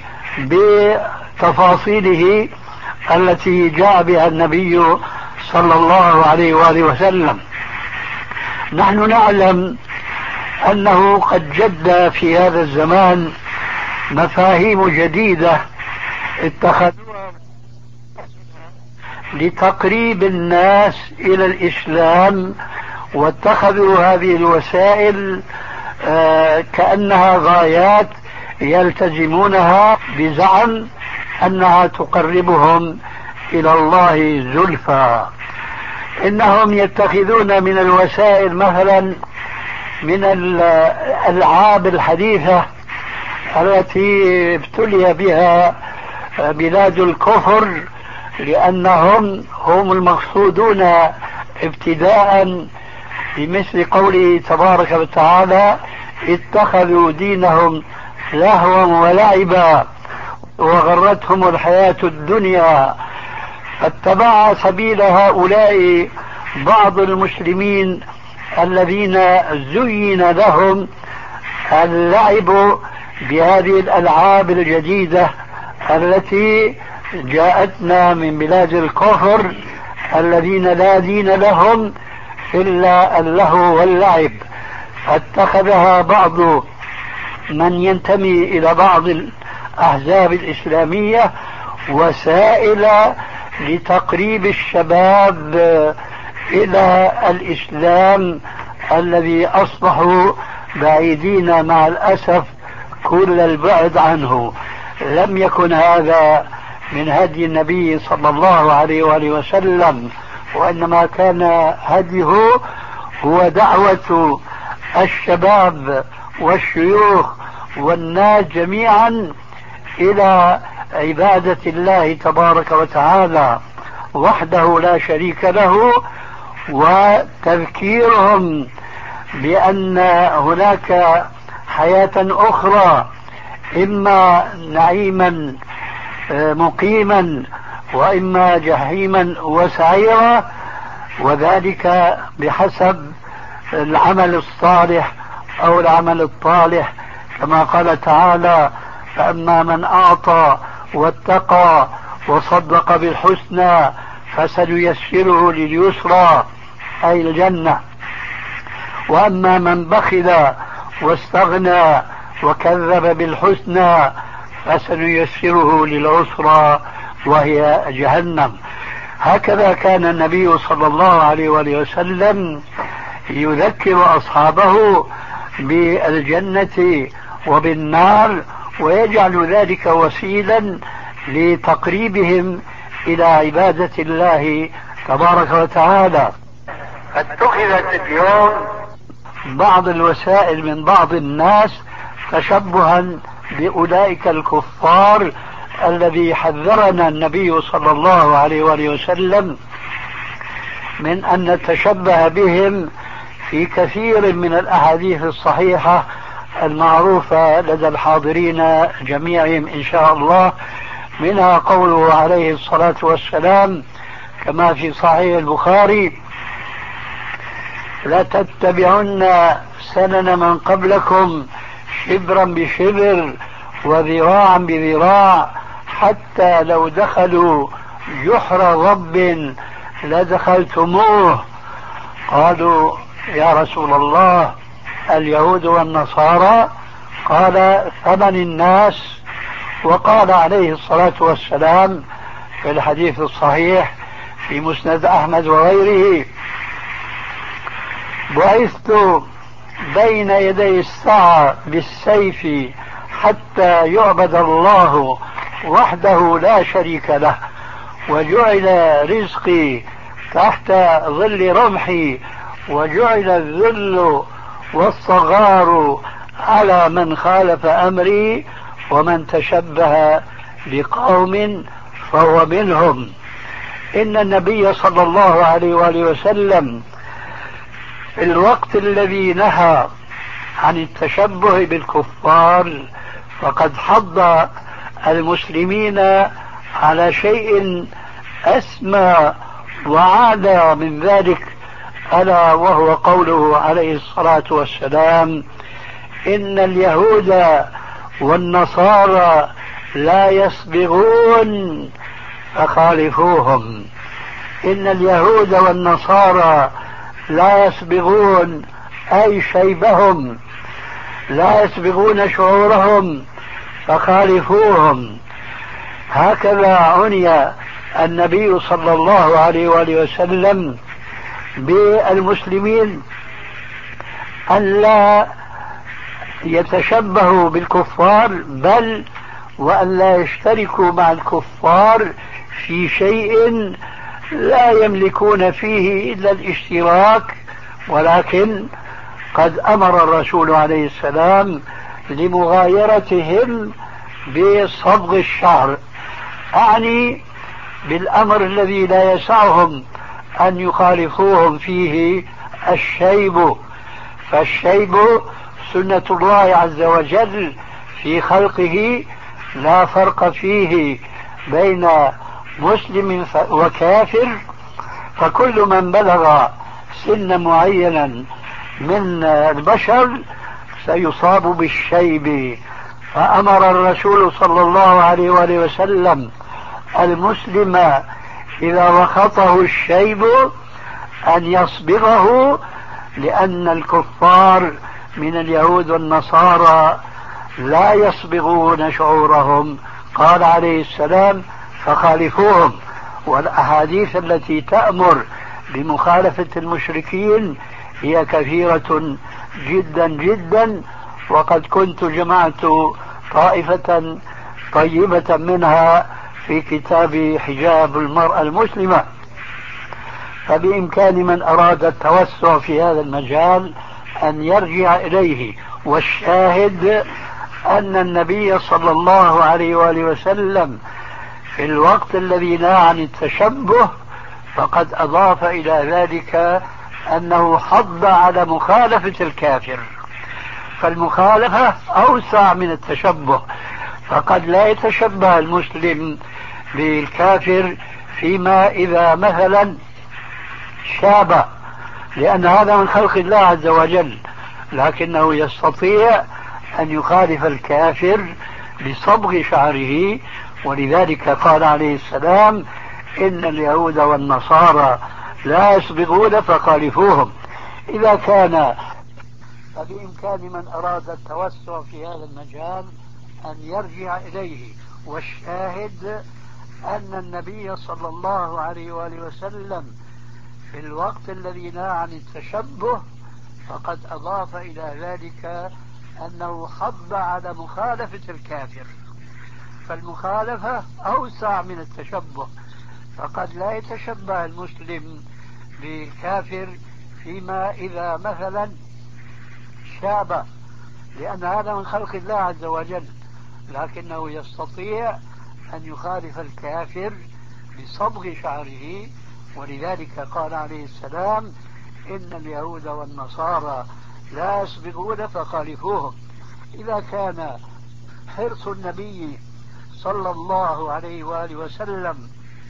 بتفاصيله التي جاء بها النبي صلى الله عليه وآله وسلم. نحن نعلم أنه قد جد في هذا الزمان مفاهيم جديدة اتخذوها لتقريب الناس إلى الإسلام، واتخذوا هذه الوسائل آه كأنها غايات يلتزمونها بزعم أنها تقربهم إلى الله زلفى. إنهم يتخذون من الوسائل مثلا من الألعاب الحديثة التي ابتلي بها بلاد الكفر، لأنهم هم المقصودون ابتداء، بمثل قوله تبارك وتعالى: اتخذوا دينهم لهوا ولعبا وغرتهم الحياة الدنيا. فاتبع سبيل هؤلاء بعض المسلمين الذين زين لهم اللعب بهذه الألعاب الجديدة التي جاءتنا من بلاد الكفر، الذين لا دين لهم إلا اللهو واللعب. فاتخذها بعض من ينتمي إلى بعض الأحزاب الإسلامية وسائل لتقريب الشباب إلى الإسلام الذي أصبحوا بعيدين مع الأسف كل البعد عنه. لم يكن هذا من هدي النبي صلى الله عليه وآله وسلم، وإنما كان هديه هو دعوة الشباب والشيوخ والناس جميعا إلى عبادة الله تبارك وتعالى وحده لا شريك له، وتذكيرهم بأن هناك حياة أخرى، إما نعيما مقيما وإما جحيما وسعيرا، وذلك بحسب العمل الصالح أو العمل الطالح، كما قال تعالى: فأما من أعطى واتقى وصدق بالحسنى فسنيسره لليسرى أي الجنة، وأما من بخل واستغنى وكذب بالحسنى فسنيسره للعسرى وهي جهنم. هكذا كان النبي صلى الله عليه وآله وسلم يذكر أصحابه بالجنة وبالنار، ويجعل ذلك وسيلا لتقريبهم إلى عبادة الله تبارك وتعالى. اتخذت اليوم بعض الوسائل من بعض الناس تشبها بأولئك الكفار الذي حذرنا النبي صلى الله عليه وآله وسلم من أن نتشبه بهم في كثير من الأحاديث الصحيحة المعروفة لدى الحاضرين جميعهم إن شاء الله، منها قوله عليه الصلاة والسلام كما في صحيح البخاري: لتتبعن سنن من قبلكم شبرا بشبر وذراعا بذراع حتى لو دخلوا جحر ضب لدخلتموه. قالوا يا رسول الله اليهود والنصارى؟ قال ثمن الناس. وقال عليه الصلاة والسلام في الحديث الصحيح في مسند أحمد وغيره: بعثت بين يدي الساعة بالسيف حتى يعبد الله وحده لا شريك له، وجعل رزقي تحت ظل رمحي، وجعل الذل والصغار على من خالف أمري، ومن تشبه بقوم فهو منهم. إن النبي صلى الله عليه وآله وسلم في الوقت الذي نهى عن التشبه بالكفار فقد حض المسلمين على شيء أسمى وعادى من ذلك، ألا وهو قوله عليه الصلاة والسلام: إن اليهود والنصارى لا يصبغون فخالفوهم. إن اليهود والنصارى لا يصبغون أي شيبهم، لا يصبغون شعورهم فخالفوهم. هكذا عني النبي صلى الله عليه وآله وسلم بالمسلمين أن لا يتشبهوا بالكفار، بل وأن لا يشتركوا مع الكفار في شيء لا يملكون فيه إلا الاشتراك، ولكن قد أمر الرسول عليه السلام لمغايرتهم بصبغ الشعر، أعني بالأمر الذي لا يسعهم أن يخالفوهم فيه الشيب. فالشيب سنة الله عز وجل في خلقه، لا فرق فيه بين مسلم وكافر، فكل من بلغ سن معينا من البشر سيصاب بالشيب. فأمر الرسول صلى الله عليه وآله وسلم المسلم إذا وخطه الشيب أن يصبغه، لأن الكفار من اليهود والنصارى لا يصبغون شعورهم. قال عليه السلام: فخالفوهم. والأحاديث التي تأمر بمخالفة المشركين هي كثيرة جدا جدا، وقد كنت جمعت طائفة طيبة منها في كتاب حجاب المرأة المسلمة، فبإمكان من أراد التوسع في هذا المجال أن يرجع إليه. والشاهد أن النبي صلى الله عليه وآله وسلم في الوقت الذي نهى عن التشبه فقد أضاف إلى ذلك أنه حض على مخالفة الكافر، فالمخالفة أوسع من التشبه، فقد لا يتشبه المسلم بالكافر فيما إذا مثلا شاب، لأن هذا من خلق الله عز وجل، لكنه يستطيع أن يخالف الكافر بصبغ شعره. ولذلك قال عليه السلام: إن اليهود والنصارى لا يصبغون فخالفوهم. إذا كان فبإمكان من أراد التوسع في هذا المجال أن يرجع إليه. والشاهد أن النبي صلى الله عليه وآله وسلم في الوقت الذي نهى عن التشبه فقد أضاف إلى ذلك أنه حض على مخالفة الكافر، فالمخالفة أوسع من التشبه، فقد لا يتشبه المسلم بالكافر فيما إذا مثلا شاب، لأن هذا من خلق الله عز وجل، لكنه يستطيع أن يخالف الكافر بصبغ شعره. ولذلك قال عليه السلام: إن اليهود والنصارى لا يصبغون فخالفوهم. إذا كان حرص النبي صلى الله عليه وآله وسلم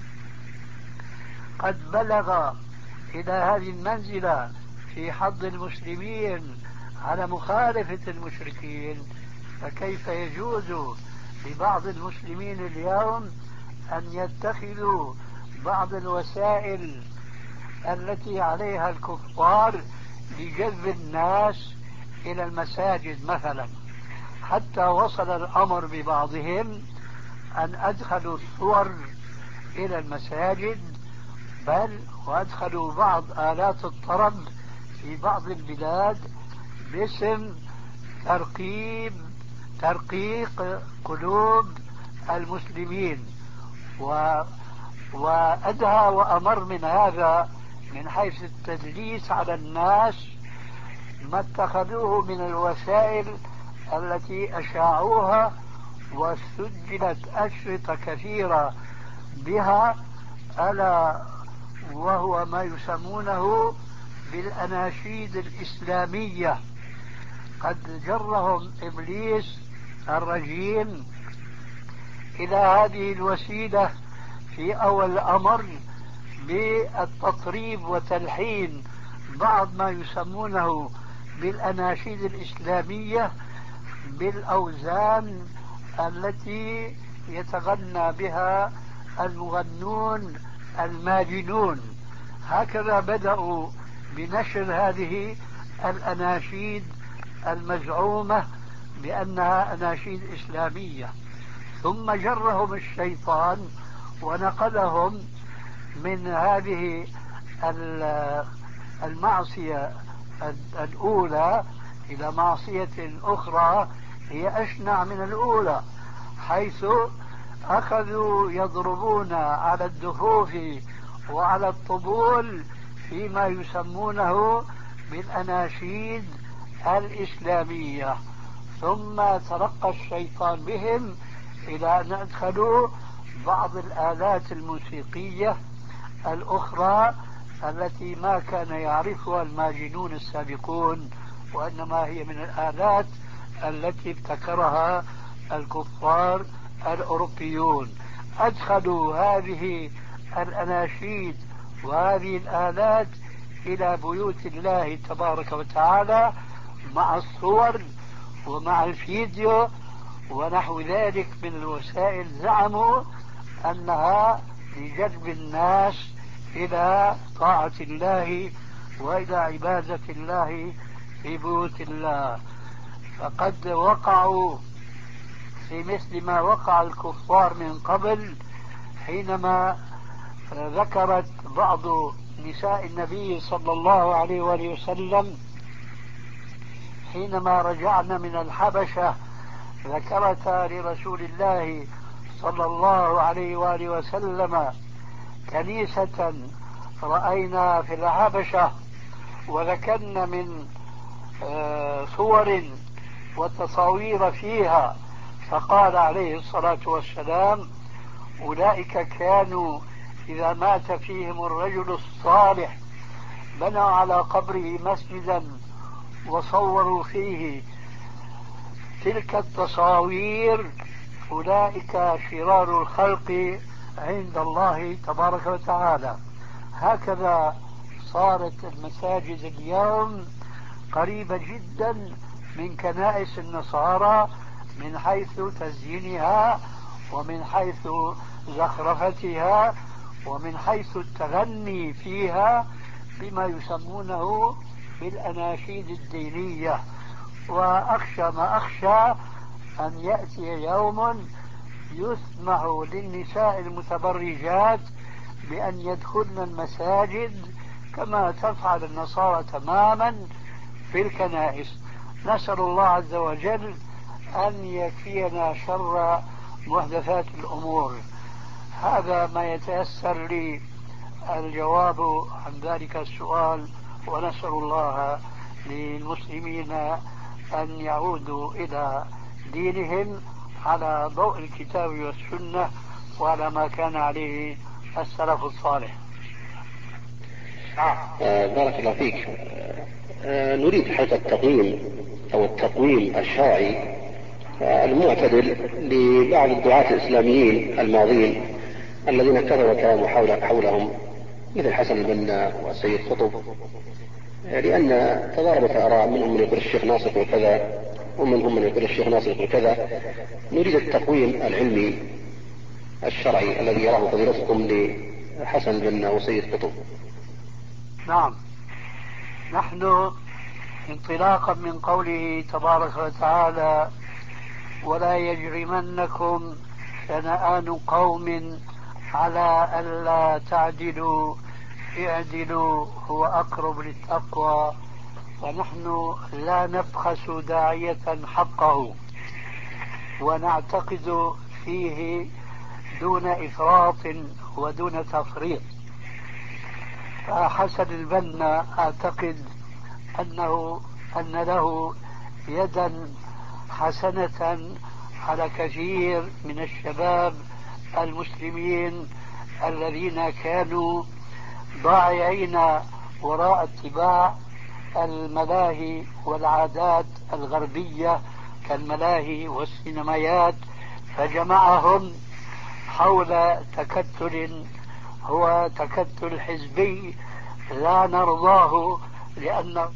قد بلغ إلى هذه المنزلة في حض المسلمين على مخالفة المشركين، فكيف يجوز لبعض المسلمين اليوم أن يتخذوا بعض الوسائل التي عليها الكفار لجذب الناس إلى المساجد مثلا، حتى وصل الأمر ببعضهم أن أدخلوا الصور إلى المساجد، بل وأدخلوا بعض آلات الطرب في بعض البلاد باسم ترقيب ترقيق قلوب المسلمين. و وأدهى وأمر من هذا من حيث التدليس على الناس ما اتخذوه من الوسائل التي أشاعوها وسجلت أشرطة كثيرة بها، ألا وهو ما يسمونه بالأناشيد الإسلامية. قد جرهم إبليس الرجيم إلى هذه الوسيلة في أول الأمر بالتطريب وتلحين بعض ما يسمونه بالأناشيد الإسلامية بالأوزان التي يتغنى بها المغنون الماجنون. هكذا بدأوا بنشر هذه الأناشيد المزعومة بأنها أناشيد إسلامية، ثم جرهم الشيطان ونقلهم من هذه المعصية الأولى إلى معصية أخرى هي أشنع من الأولى، حيث أخذوا يضربون على الدفوف وعلى الطبول فيما يسمونه بالأناشيد الإسلامية. ثم ترقى الشيطان بهم إلى أن أدخلوا بعض الآلات الموسيقية الأخرى التي ما كان يعرفها الماجنون السابقون، وإنما هي من الآلات التي ابتكرها الكفار الأوروبيون. أدخلوا هذه الأناشيد وهذه الآلات إلى بيوت الله تبارك وتعالى مع الصور ومع الفيديو ونحو ذلك من الوسائل، زعموا أنها لجذب الناس إلى طاعة الله وإلى عبادة الله في بيوت الله. فقد وقعوا في مثل ما وقع الكفار من قبل، حينما ذكرت بعض نساء النبي صلى الله عليه وآله وسلم حينما رجعنا من الحبشة ذكرتا لرسول الله صلى الله عليه وآله وسلم كنيسة رأينا في الحبشة، وذكرنا من صور وتصاوير فيها، فقال عليه الصلاة والسلام: أولئك كانوا إذا مات فيهم الرجل الصالح بنوا على قبره مسجدا وصوروا فيه تلك التصاوير، أولئك شرار الخلق عند الله تبارك وتعالى. هكذا صارت المساجد اليوم قريبة جدا من كنائس النصارى من حيث تزيينها ومن حيث زخرفتها ومن حيث التغني فيها بما يسمونه بالأناشيد الدينية. وأخشى ما أخشى أن يأتي يوم يسمح للنساء المتبرجات بأن يدخلن المساجد كما تفعل النصارى تماما في الكنائس. نسأل الله عز وجل أن يكفينا شر محدثات الأمور. هذا ما يتيسر لي الجواب عن ذلك السؤال، ونسأل الله للمسلمين أن يعودوا إلى دينهم على ضوء الكتاب والسنة وعلى ما كان عليه السلف الصالح. آه بارك الله فيك. آه نريد حقيقة التقويم أو التقويم الشرعي آه المعتدل لبعض الدعاة الإسلاميين الماضين الذين كثر كلام حول حولهم مثل حسن البنا والسيد قطب، لأن تضاربت آراء، منهم من يقول الشيخ ناصر يقول كذا ومنهم من يقول الشيخ ناصر يقول كذا. نريد التقويم العلمي الشرعي الذي يراه فضيلتكم لحسن البنا وسيد قطب. نعم، نحن انطلاقا من قوله تبارك وتعالى: ولا يجرمنكم شنآن قوم على ألا تعدلوا اعدلوا هو أقرب للتقوى، فنحن لا نبخس داعية حقه ونعتقد فيه دون إفراط ودون تفريط. فحسن البنا أعتقد أنه أن له يدا حسنة على كثير من الشباب المسلمين الذين كانوا ضائعين وراء اتباع الملاهي والعادات الغربية كالملاهي والسينمايات، فجمعهم حول تكتل هو تكتل حزبي لا نرضاه لأنه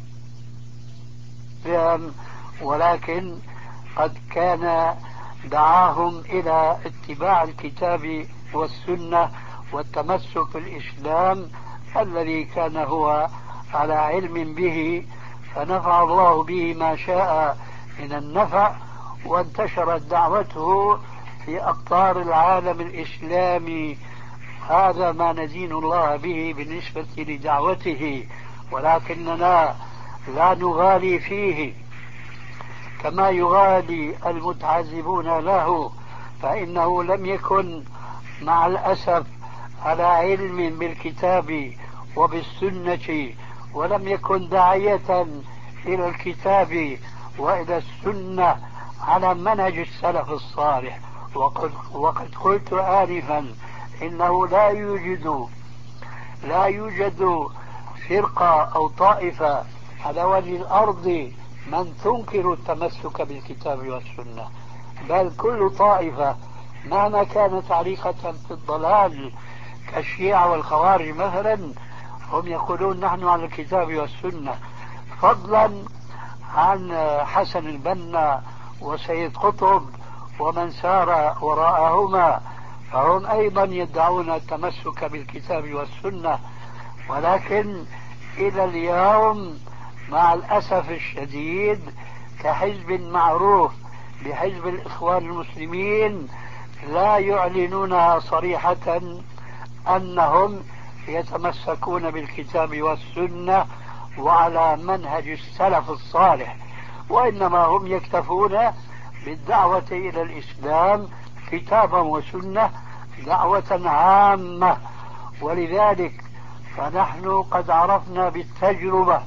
ولكن قد كان دعاهم إلى اتباع الكتاب والسنة والتمسك بالإسلام الذي كان هو على علم به، فنفع الله به ما شاء من النفع، وانتشرت دعوته في أقطار العالم الإسلامي. هذا ما ندين الله به بالنسبة لدعوته، ولكننا لا نغالي فيه كما يغالي المتعذبون له، فإنه لم يكن مع الأسف على علم بالكتاب وبالسنة، ولم يكن داعية إلى الكتاب وإلى السنة على منهج السلف الصالح. وقد, وقد قلت آنفا إنه لا يوجد لا يوجد فرقة أو طائفة على وجه الأرض من تنكر التمسك بالكتاب والسنة، بل كل طائفة مهما كانت عريقة في الضلال كالشيعة والخوارج مثلا هم يقولون نحن على الكتاب والسنة، فضلا عن حسن البنا وسيد قطب ومن سار وراءهما، فهم أيضا يدعون التمسك بالكتاب والسنة. ولكن إلى اليوم مع الأسف الشديد كحزب معروف بحزب الإخوان المسلمين لا يعلنونها صريحة أنهم يتمسكون بالكتاب والسنة وعلى منهج السلف الصالح، وإنما هم يكتفون بالدعوة إلى الإسلام كتابا وسنة دعوة عامة. ولذلك فنحن قد عرفنا بالتجربة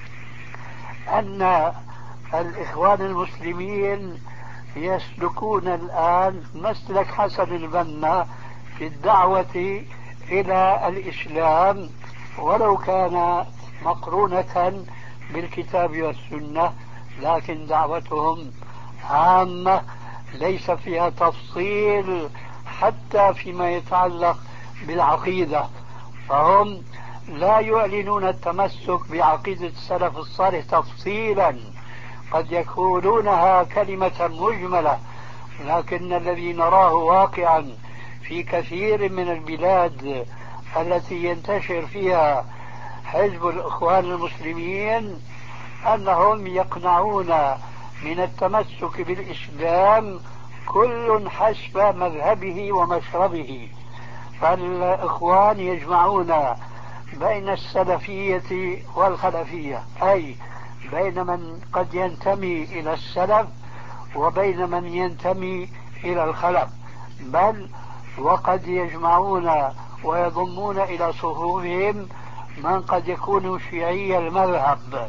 أن الإخوان المسلمين يسلكون الآن مسلك حسن البنا في الدعوة إلى الإسلام، ولو كان مقرونة بالكتاب والسنة، لكن دعوتهم عامة ليس فيها تفصيل حتى فيما يتعلق بالعقيدة، فهم لا يعلنون التمسك بعقيدة السلف الصالح تفصيلا، قد يقولونها كلمة مجملة، لكن الذي نراه واقعا في كثير من البلاد التي ينتشر فيها حزب الإخوان المسلمين أنهم يقنعون من التمسك بالإسلام كل حسب مذهبه ومشربه. فالإخوان يجمعون بين السلفية والخلفية، أي بين من قد ينتمي إلى السلف وبين من ينتمي إلى الخلف، بل وقد يجمعون ويضمون إلى صفوفهم من قد يكون شيعي المذهب.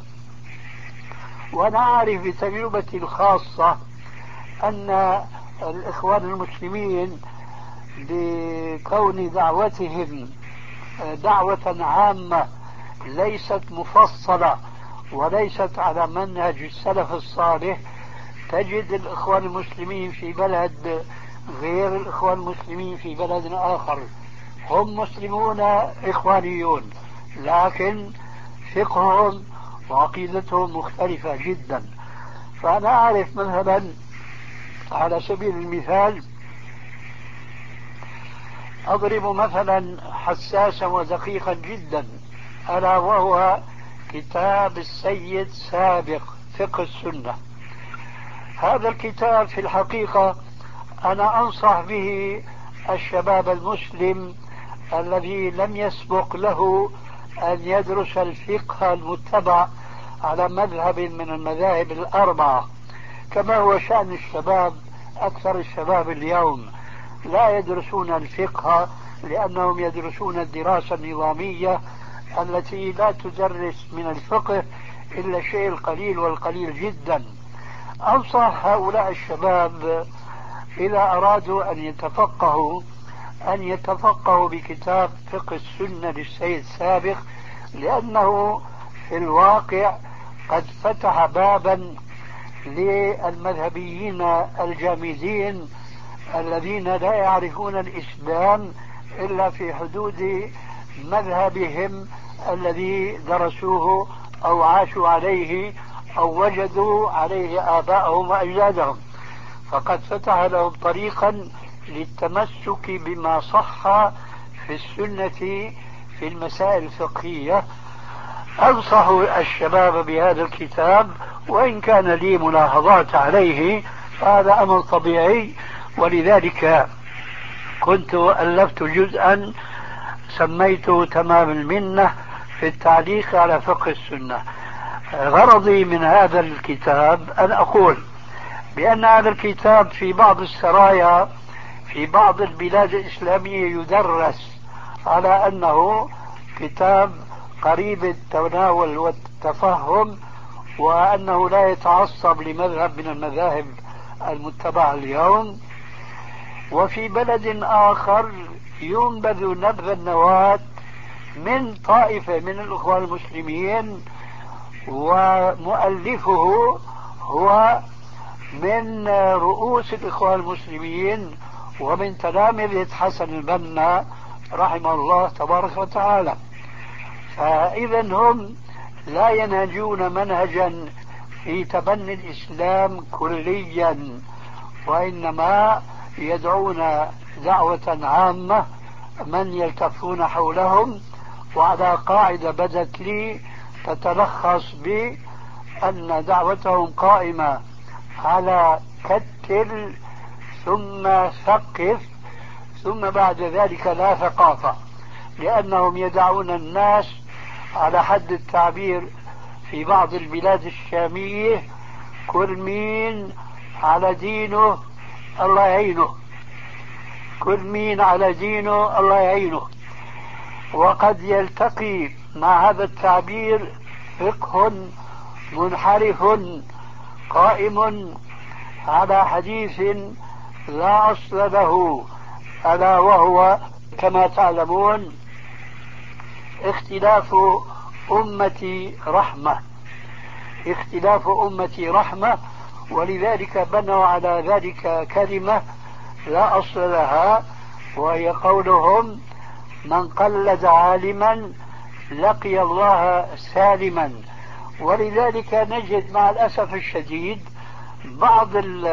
ونعرف بتجربتي الخاصة أن الإخوان المسلمين بكون دعوتهم دعوة عامة ليست مفصلة وليست على منهج السلف الصالح، تجد الإخوان المسلمين في بلد غير الإخوان المسلمين في بلد آخر، هم مسلمون إخوانيون لكن فقههم وعقيدتهم مختلفة جدا. فأنا أعرف مثلا على سبيل المثال، أضرب مثلا حساسا ودقيقا جدا، ألا وهو كتاب السيد سابق فقه السنة. هذا الكتاب في الحقيقة أنا أنصح به الشباب المسلم الذي لم يسبق له أن يدرس الفقه المتبع على مذهب من المذاهب الأربعة، كما هو شأن الشباب. أكثر الشباب اليوم لا يدرسون الفقه لأنهم يدرسون الدراسة النظامية التي لا تدرس من الفقه إلا الشيء القليل والقليل جدا. أنصح هؤلاء الشباب إذا أرادوا أن يتفقهوا أن يتفقهوا بكتاب فقه السنة للسيد سابق، لأنه في الواقع قد فتح بابا للمذهبيين الجامدين الذين لا يعرفون الإسلام إلا في حدود مذهبهم الذي درسوه أو عاشوا عليه أو وجدوا عليه آباءهم وأجدادهم، فقد فتح لهم طريقا للتمسك بما صح في السنة في المسائل الفقهية. أنصح الشباب بهذا الكتاب، وإن كان لي ملاحظات عليه فهذا أمر طبيعي، ولذلك كنت ألفت جزءا سميته تمام المنة في التعليق على فقه السنة. غرضي من هذا الكتاب أن أقول بأن هذا الكتاب في بعض السرايا في بعض البلاد الإسلامية يدرس على أنه كتاب قريب التناول والتفهم، وأنه لا يتعصب لمذهب من المذاهب المتبعة اليوم. وفي بلد آخر ينبذ نبذ النواة من طائفة من الإخوان المسلمين، ومؤلفه هو من رؤوس الإخوان المسلمين ومن تلامذة حسن البنا رحمه الله تبارك وتعالى. فإذا هم لا ينهجون منهجا في تبني الإسلام كليا، وإنما يدعون دعوة عامة من يلتفون حولهم، وعلى قاعدة بدت لي تتلخص بأن دعوتهم قائمة على كتل ثم ثقف ثم بعد ذلك لا ثقافة، لأنهم يدعون الناس على حد التعبير في بعض البلاد الشامية كل مين على دينه الله يعينه، كل مين على دينه الله يعينه. وقد يلتقي مع هذا التعبير فقه منحرف قائم على حديث لا أصل له، ألا وهو كما تعلمون اختلاف أمتي رحمة، اختلاف أمتي رحمة، ولذلك بنوا على ذلك كلمة لا أصل لها، وهي قولهم من قلد عالما لقي الله سالما. ولذلك نجد مع الأسف الشديد بعض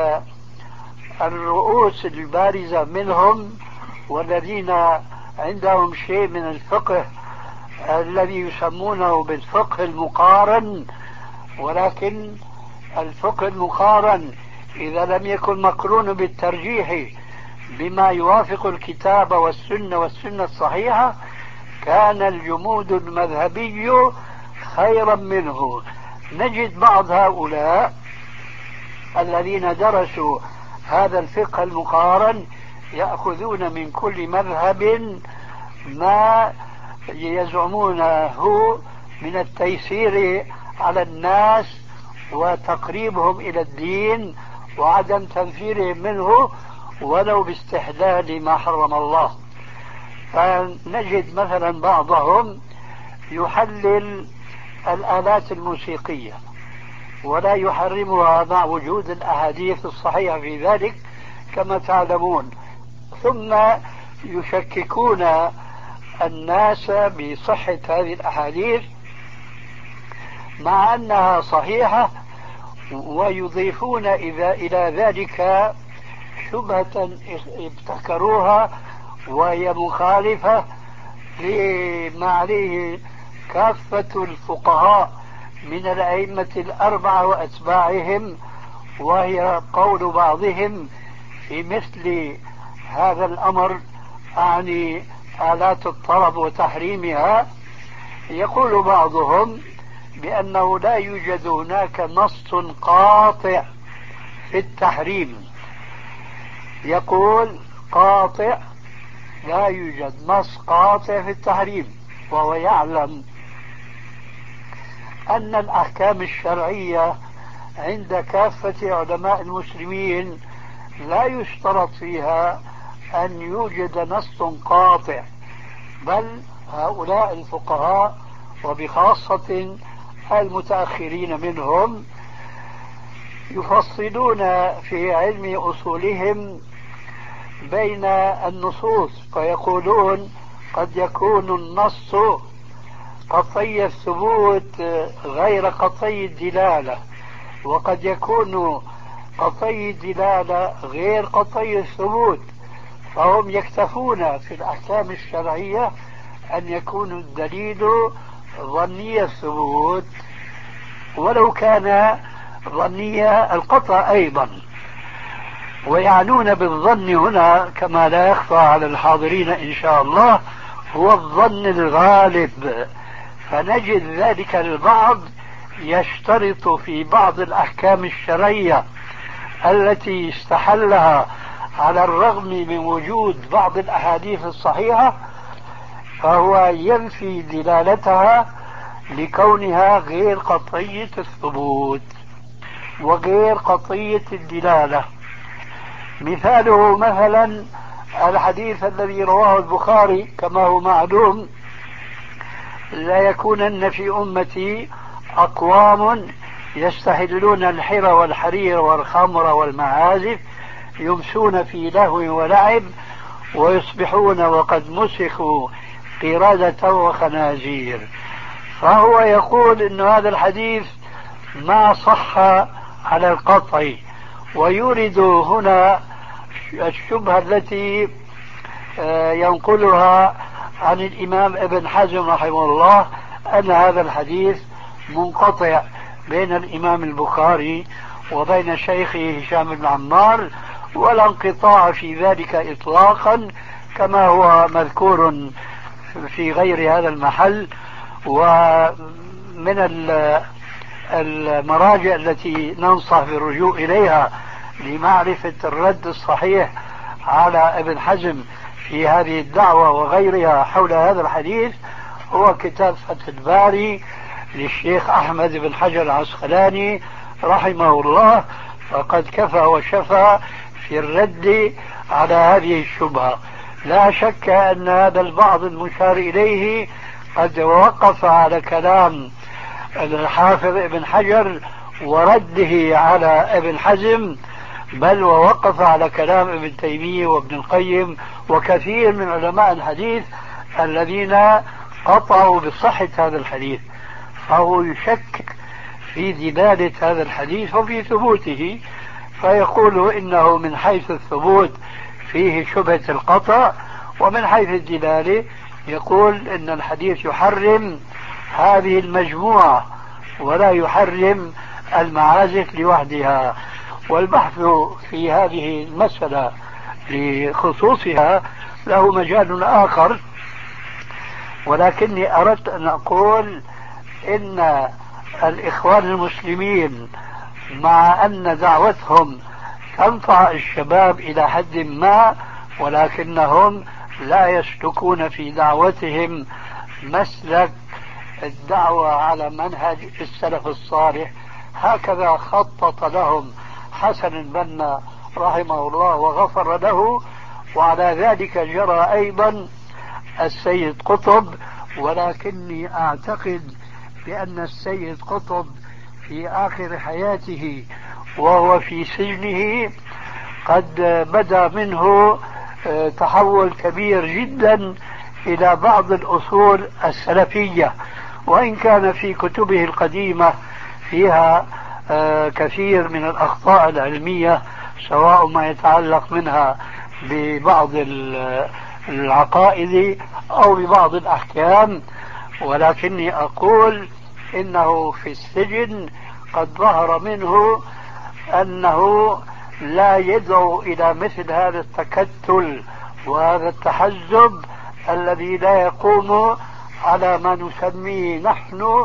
الرؤوس البارزة منهم والذين عندهم شيء من الفقه الذي يسمونه بالفقه المقارن، ولكن الفقه المقارن إذا لم يكن مقرون بالترجيح بما يوافق الكتاب والسنة والسنة الصحيحة كان الجمود المذهبي خيرا منه، نجد بعض هؤلاء الذين درسوا هذا الفقه المقارن يأخذون من كل مذهب ما يزعمونه من التيسير على الناس وتقريبهم إلى الدين وعدم تنفيرهم منه ولو باستحلال ما حرم الله. فنجد مثلا بعضهم يحلل الآلات الموسيقية ولا يحرمها مع وجود الأحاديث الصحيحة في ذلك كما تعلمون، ثم يشككون الناس بصحة هذه الأحاديث مع أنها صحيحة، ويضيفون إذا إلى ذلك شبهة ابتكروها وهي مخالفة لما عليه كافة الفقهاء من الأئمة الأربعة وأتباعهم، وهي قول بعضهم في مثل هذا الأمر أعني آلات الطرب وتحريمها. يقول بعضهم بأنه لا يوجد هناك نص قاطع في التحريم، يقول قاطع لا يوجد نص قاطع في التحريم، وهو يعلم أن الأحكام الشرعية عند كافة علماء المسلمين لا يشترط فيها أن يوجد نص قاطع، بل هؤلاء الفقهاء وبخاصة المتأخرين منهم يفصلون في علم أصولهم بين النصوص، فيقولون قد يكون النص قطعي الثبوت غير قطعي الدلالة، وقد يكون قطعي الدلالة غير قطعي الثبوت، فهم يكتفون في الأحكام الشرعية أن يكون الدليل ظني الثبوت ولو كان ظني القطع أيضا. ويعنون بالظن هنا كما لا يخفى على الحاضرين إن شاء الله هو الظن الغالب، فنجد ذلك البعض يشترط في بعض الأحكام الشرعية التي استحلها على الرغم من وجود بعض الأحاديث الصحيحة، فهو ينفي دلالتها لكونها غير قطعية الثبوت وغير قطعية الدلالة. مثاله مثلا الحديث الذي رواه البخاري كما هو معلوم: لا يكونن في أمتي أقوام يستحلون الحر والحرير والخمر والمعازف يمسون في لهو ولعب ويصبحون وقد مسخوا قردة وخنازير. فهو يقول إن هذا الحديث ما صح على القطع، ويورد هنا الشبهة التي ينقلها عن الإمام ابن حزم رحمه الله أن هذا الحديث منقطع بين الإمام البخاري وبين شيخه هشام بن عمار، ولا انقطاع في ذلك إطلاقا كما هو مذكور في غير هذا المحل. ومن المراجع التي ننصح بالرجوع إليها لمعرفة الرد الصحيح على ابن حزم في هذه الدعوة وغيرها حول هذا الحديث هو كتاب فتح الباري للشيخ أحمد بن حجر العسقلاني رحمه الله، فقد كفى وشفى في الرد على هذه الشبهة. لا شك أن هذا البعض المشار إليه قد وقف على كلام الحافظ ابن حجر ورده على ابن حزم، بل ووقف على كلام ابن تيمية وابن القيم وكثير من علماء الحديث الذين قطعوا بصحة هذا الحديث، فهو يشكك في دلالة هذا الحديث وفي ثبوته، فيقول إنه من حيث الثبوت فيه شبهة القطع، ومن حيث الدلالة يقول إن الحديث يحرم هذه المجموعة ولا يحرم المعازف لوحدها. والبحث في هذه المسألة لخصوصها له مجال آخر، ولكني أردت أن أقول إن الإخوان المسلمين مع أن دعوتهم تنفع الشباب إلى حد ما، ولكنهم لا يسلكون في دعوتهم مسلك الدعوة على منهج السلف الصالح. هكذا خطط لهم حسن البنا رحمه الله وغفر له، وعلى ذلك جرى أيضا السيد قطب. ولكني أعتقد بأن السيد قطب في آخر حياته وهو في سجنه قد بدا منه تحول كبير جدا إلى بعض الأصول السلفية، وإن كان في كتبه القديمة فيها كثير من الأخطاء العلمية، سواء ما يتعلق منها ببعض العقائد أو ببعض الأحكام. ولكني أقول إنه في السجن قد ظهر منه أنه لا يدعو إلى مثل هذا التكتل وهذا التحزب الذي لا يقوم على ما نسميه نحن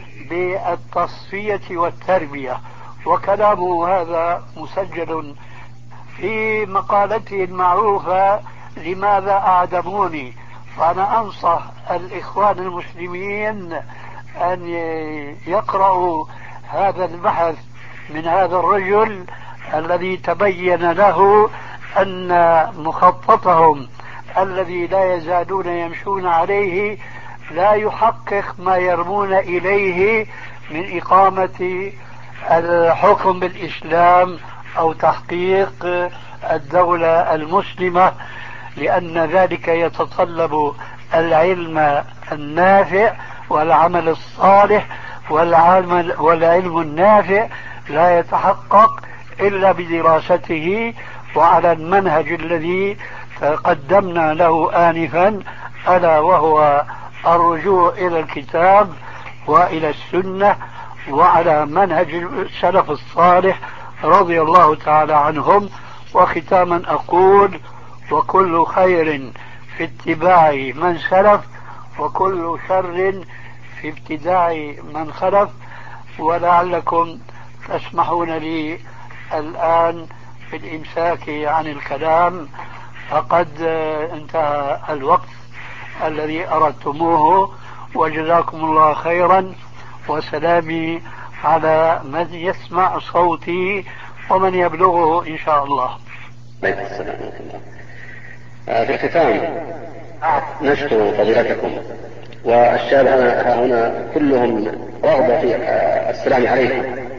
بالتصفية والتربية. وكلامه هذا مسجل في مقالته المعروفة لماذا أعدموني. فأنا أنصح الإخوان المسلمين أن يقرأوا هذا البحث من هذا الرجل الذي تبين له أن مخططهم الذي لا يزالون يمشون عليه لا يحقق ما يرمون إليه من إقامة الحكم بالإسلام أو تحقيق الدولة المسلمة، لأن ذلك يتطلب العلم النافع والعمل الصالح، والعمل والعلم النافع لا يتحقق إلا بدراسته وعلى المنهج الذي قدمنا له آنفا، ألا وهو الرجوع إلى الكتاب وإلى السنة وعلى منهج السلف الصالح رضي الله تعالى عنهم. وختاما أقول: وكل خير في اتباع من سلف، وكل شر في ابتداع من خلف. ولعلكم تسمحون لي الآن في الإمساك عن الكلام، فقد انتهى الوقت الذي أردتموه. وجزاكم الله خيرا، وسلامي على من يسمع صوتي ومن يبلغه إن شاء الله. في الختام نشكر فضيلتكم، والشباب هنا كلهم رغبة في السلام عليكم،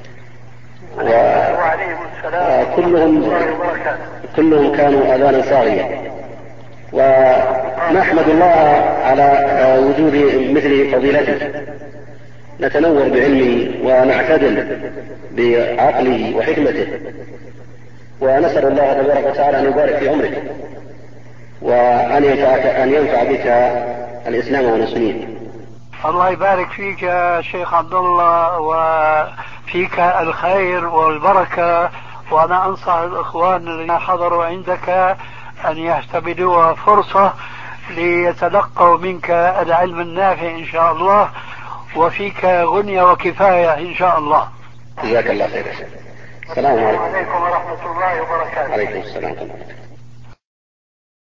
وكلهم كلهم كانوا آذانا صاغية، ونحمد الله على وجود مثل فضيلته نتنور بعلمه ونعتدل بعقله وحكمته، ونسأل الله تبارك وتعالى أن يبارك في عمرك وأن ينفعك أن ينفع بك الإسلام والمسلمين. الله يبارك فيك يا شيخ عبد الله، وفيك الخير والبركة. وأنا أنصح الإخوان الذين حضروا عندك أن يستبدوا فرصة ليتلقوا منك العلم النافع إن شاء الله، وفيك غنية وكفاية إن شاء الله. جزاك الله خير. السلام عليكم ورحمة الله وبركاته. عليكم السلام.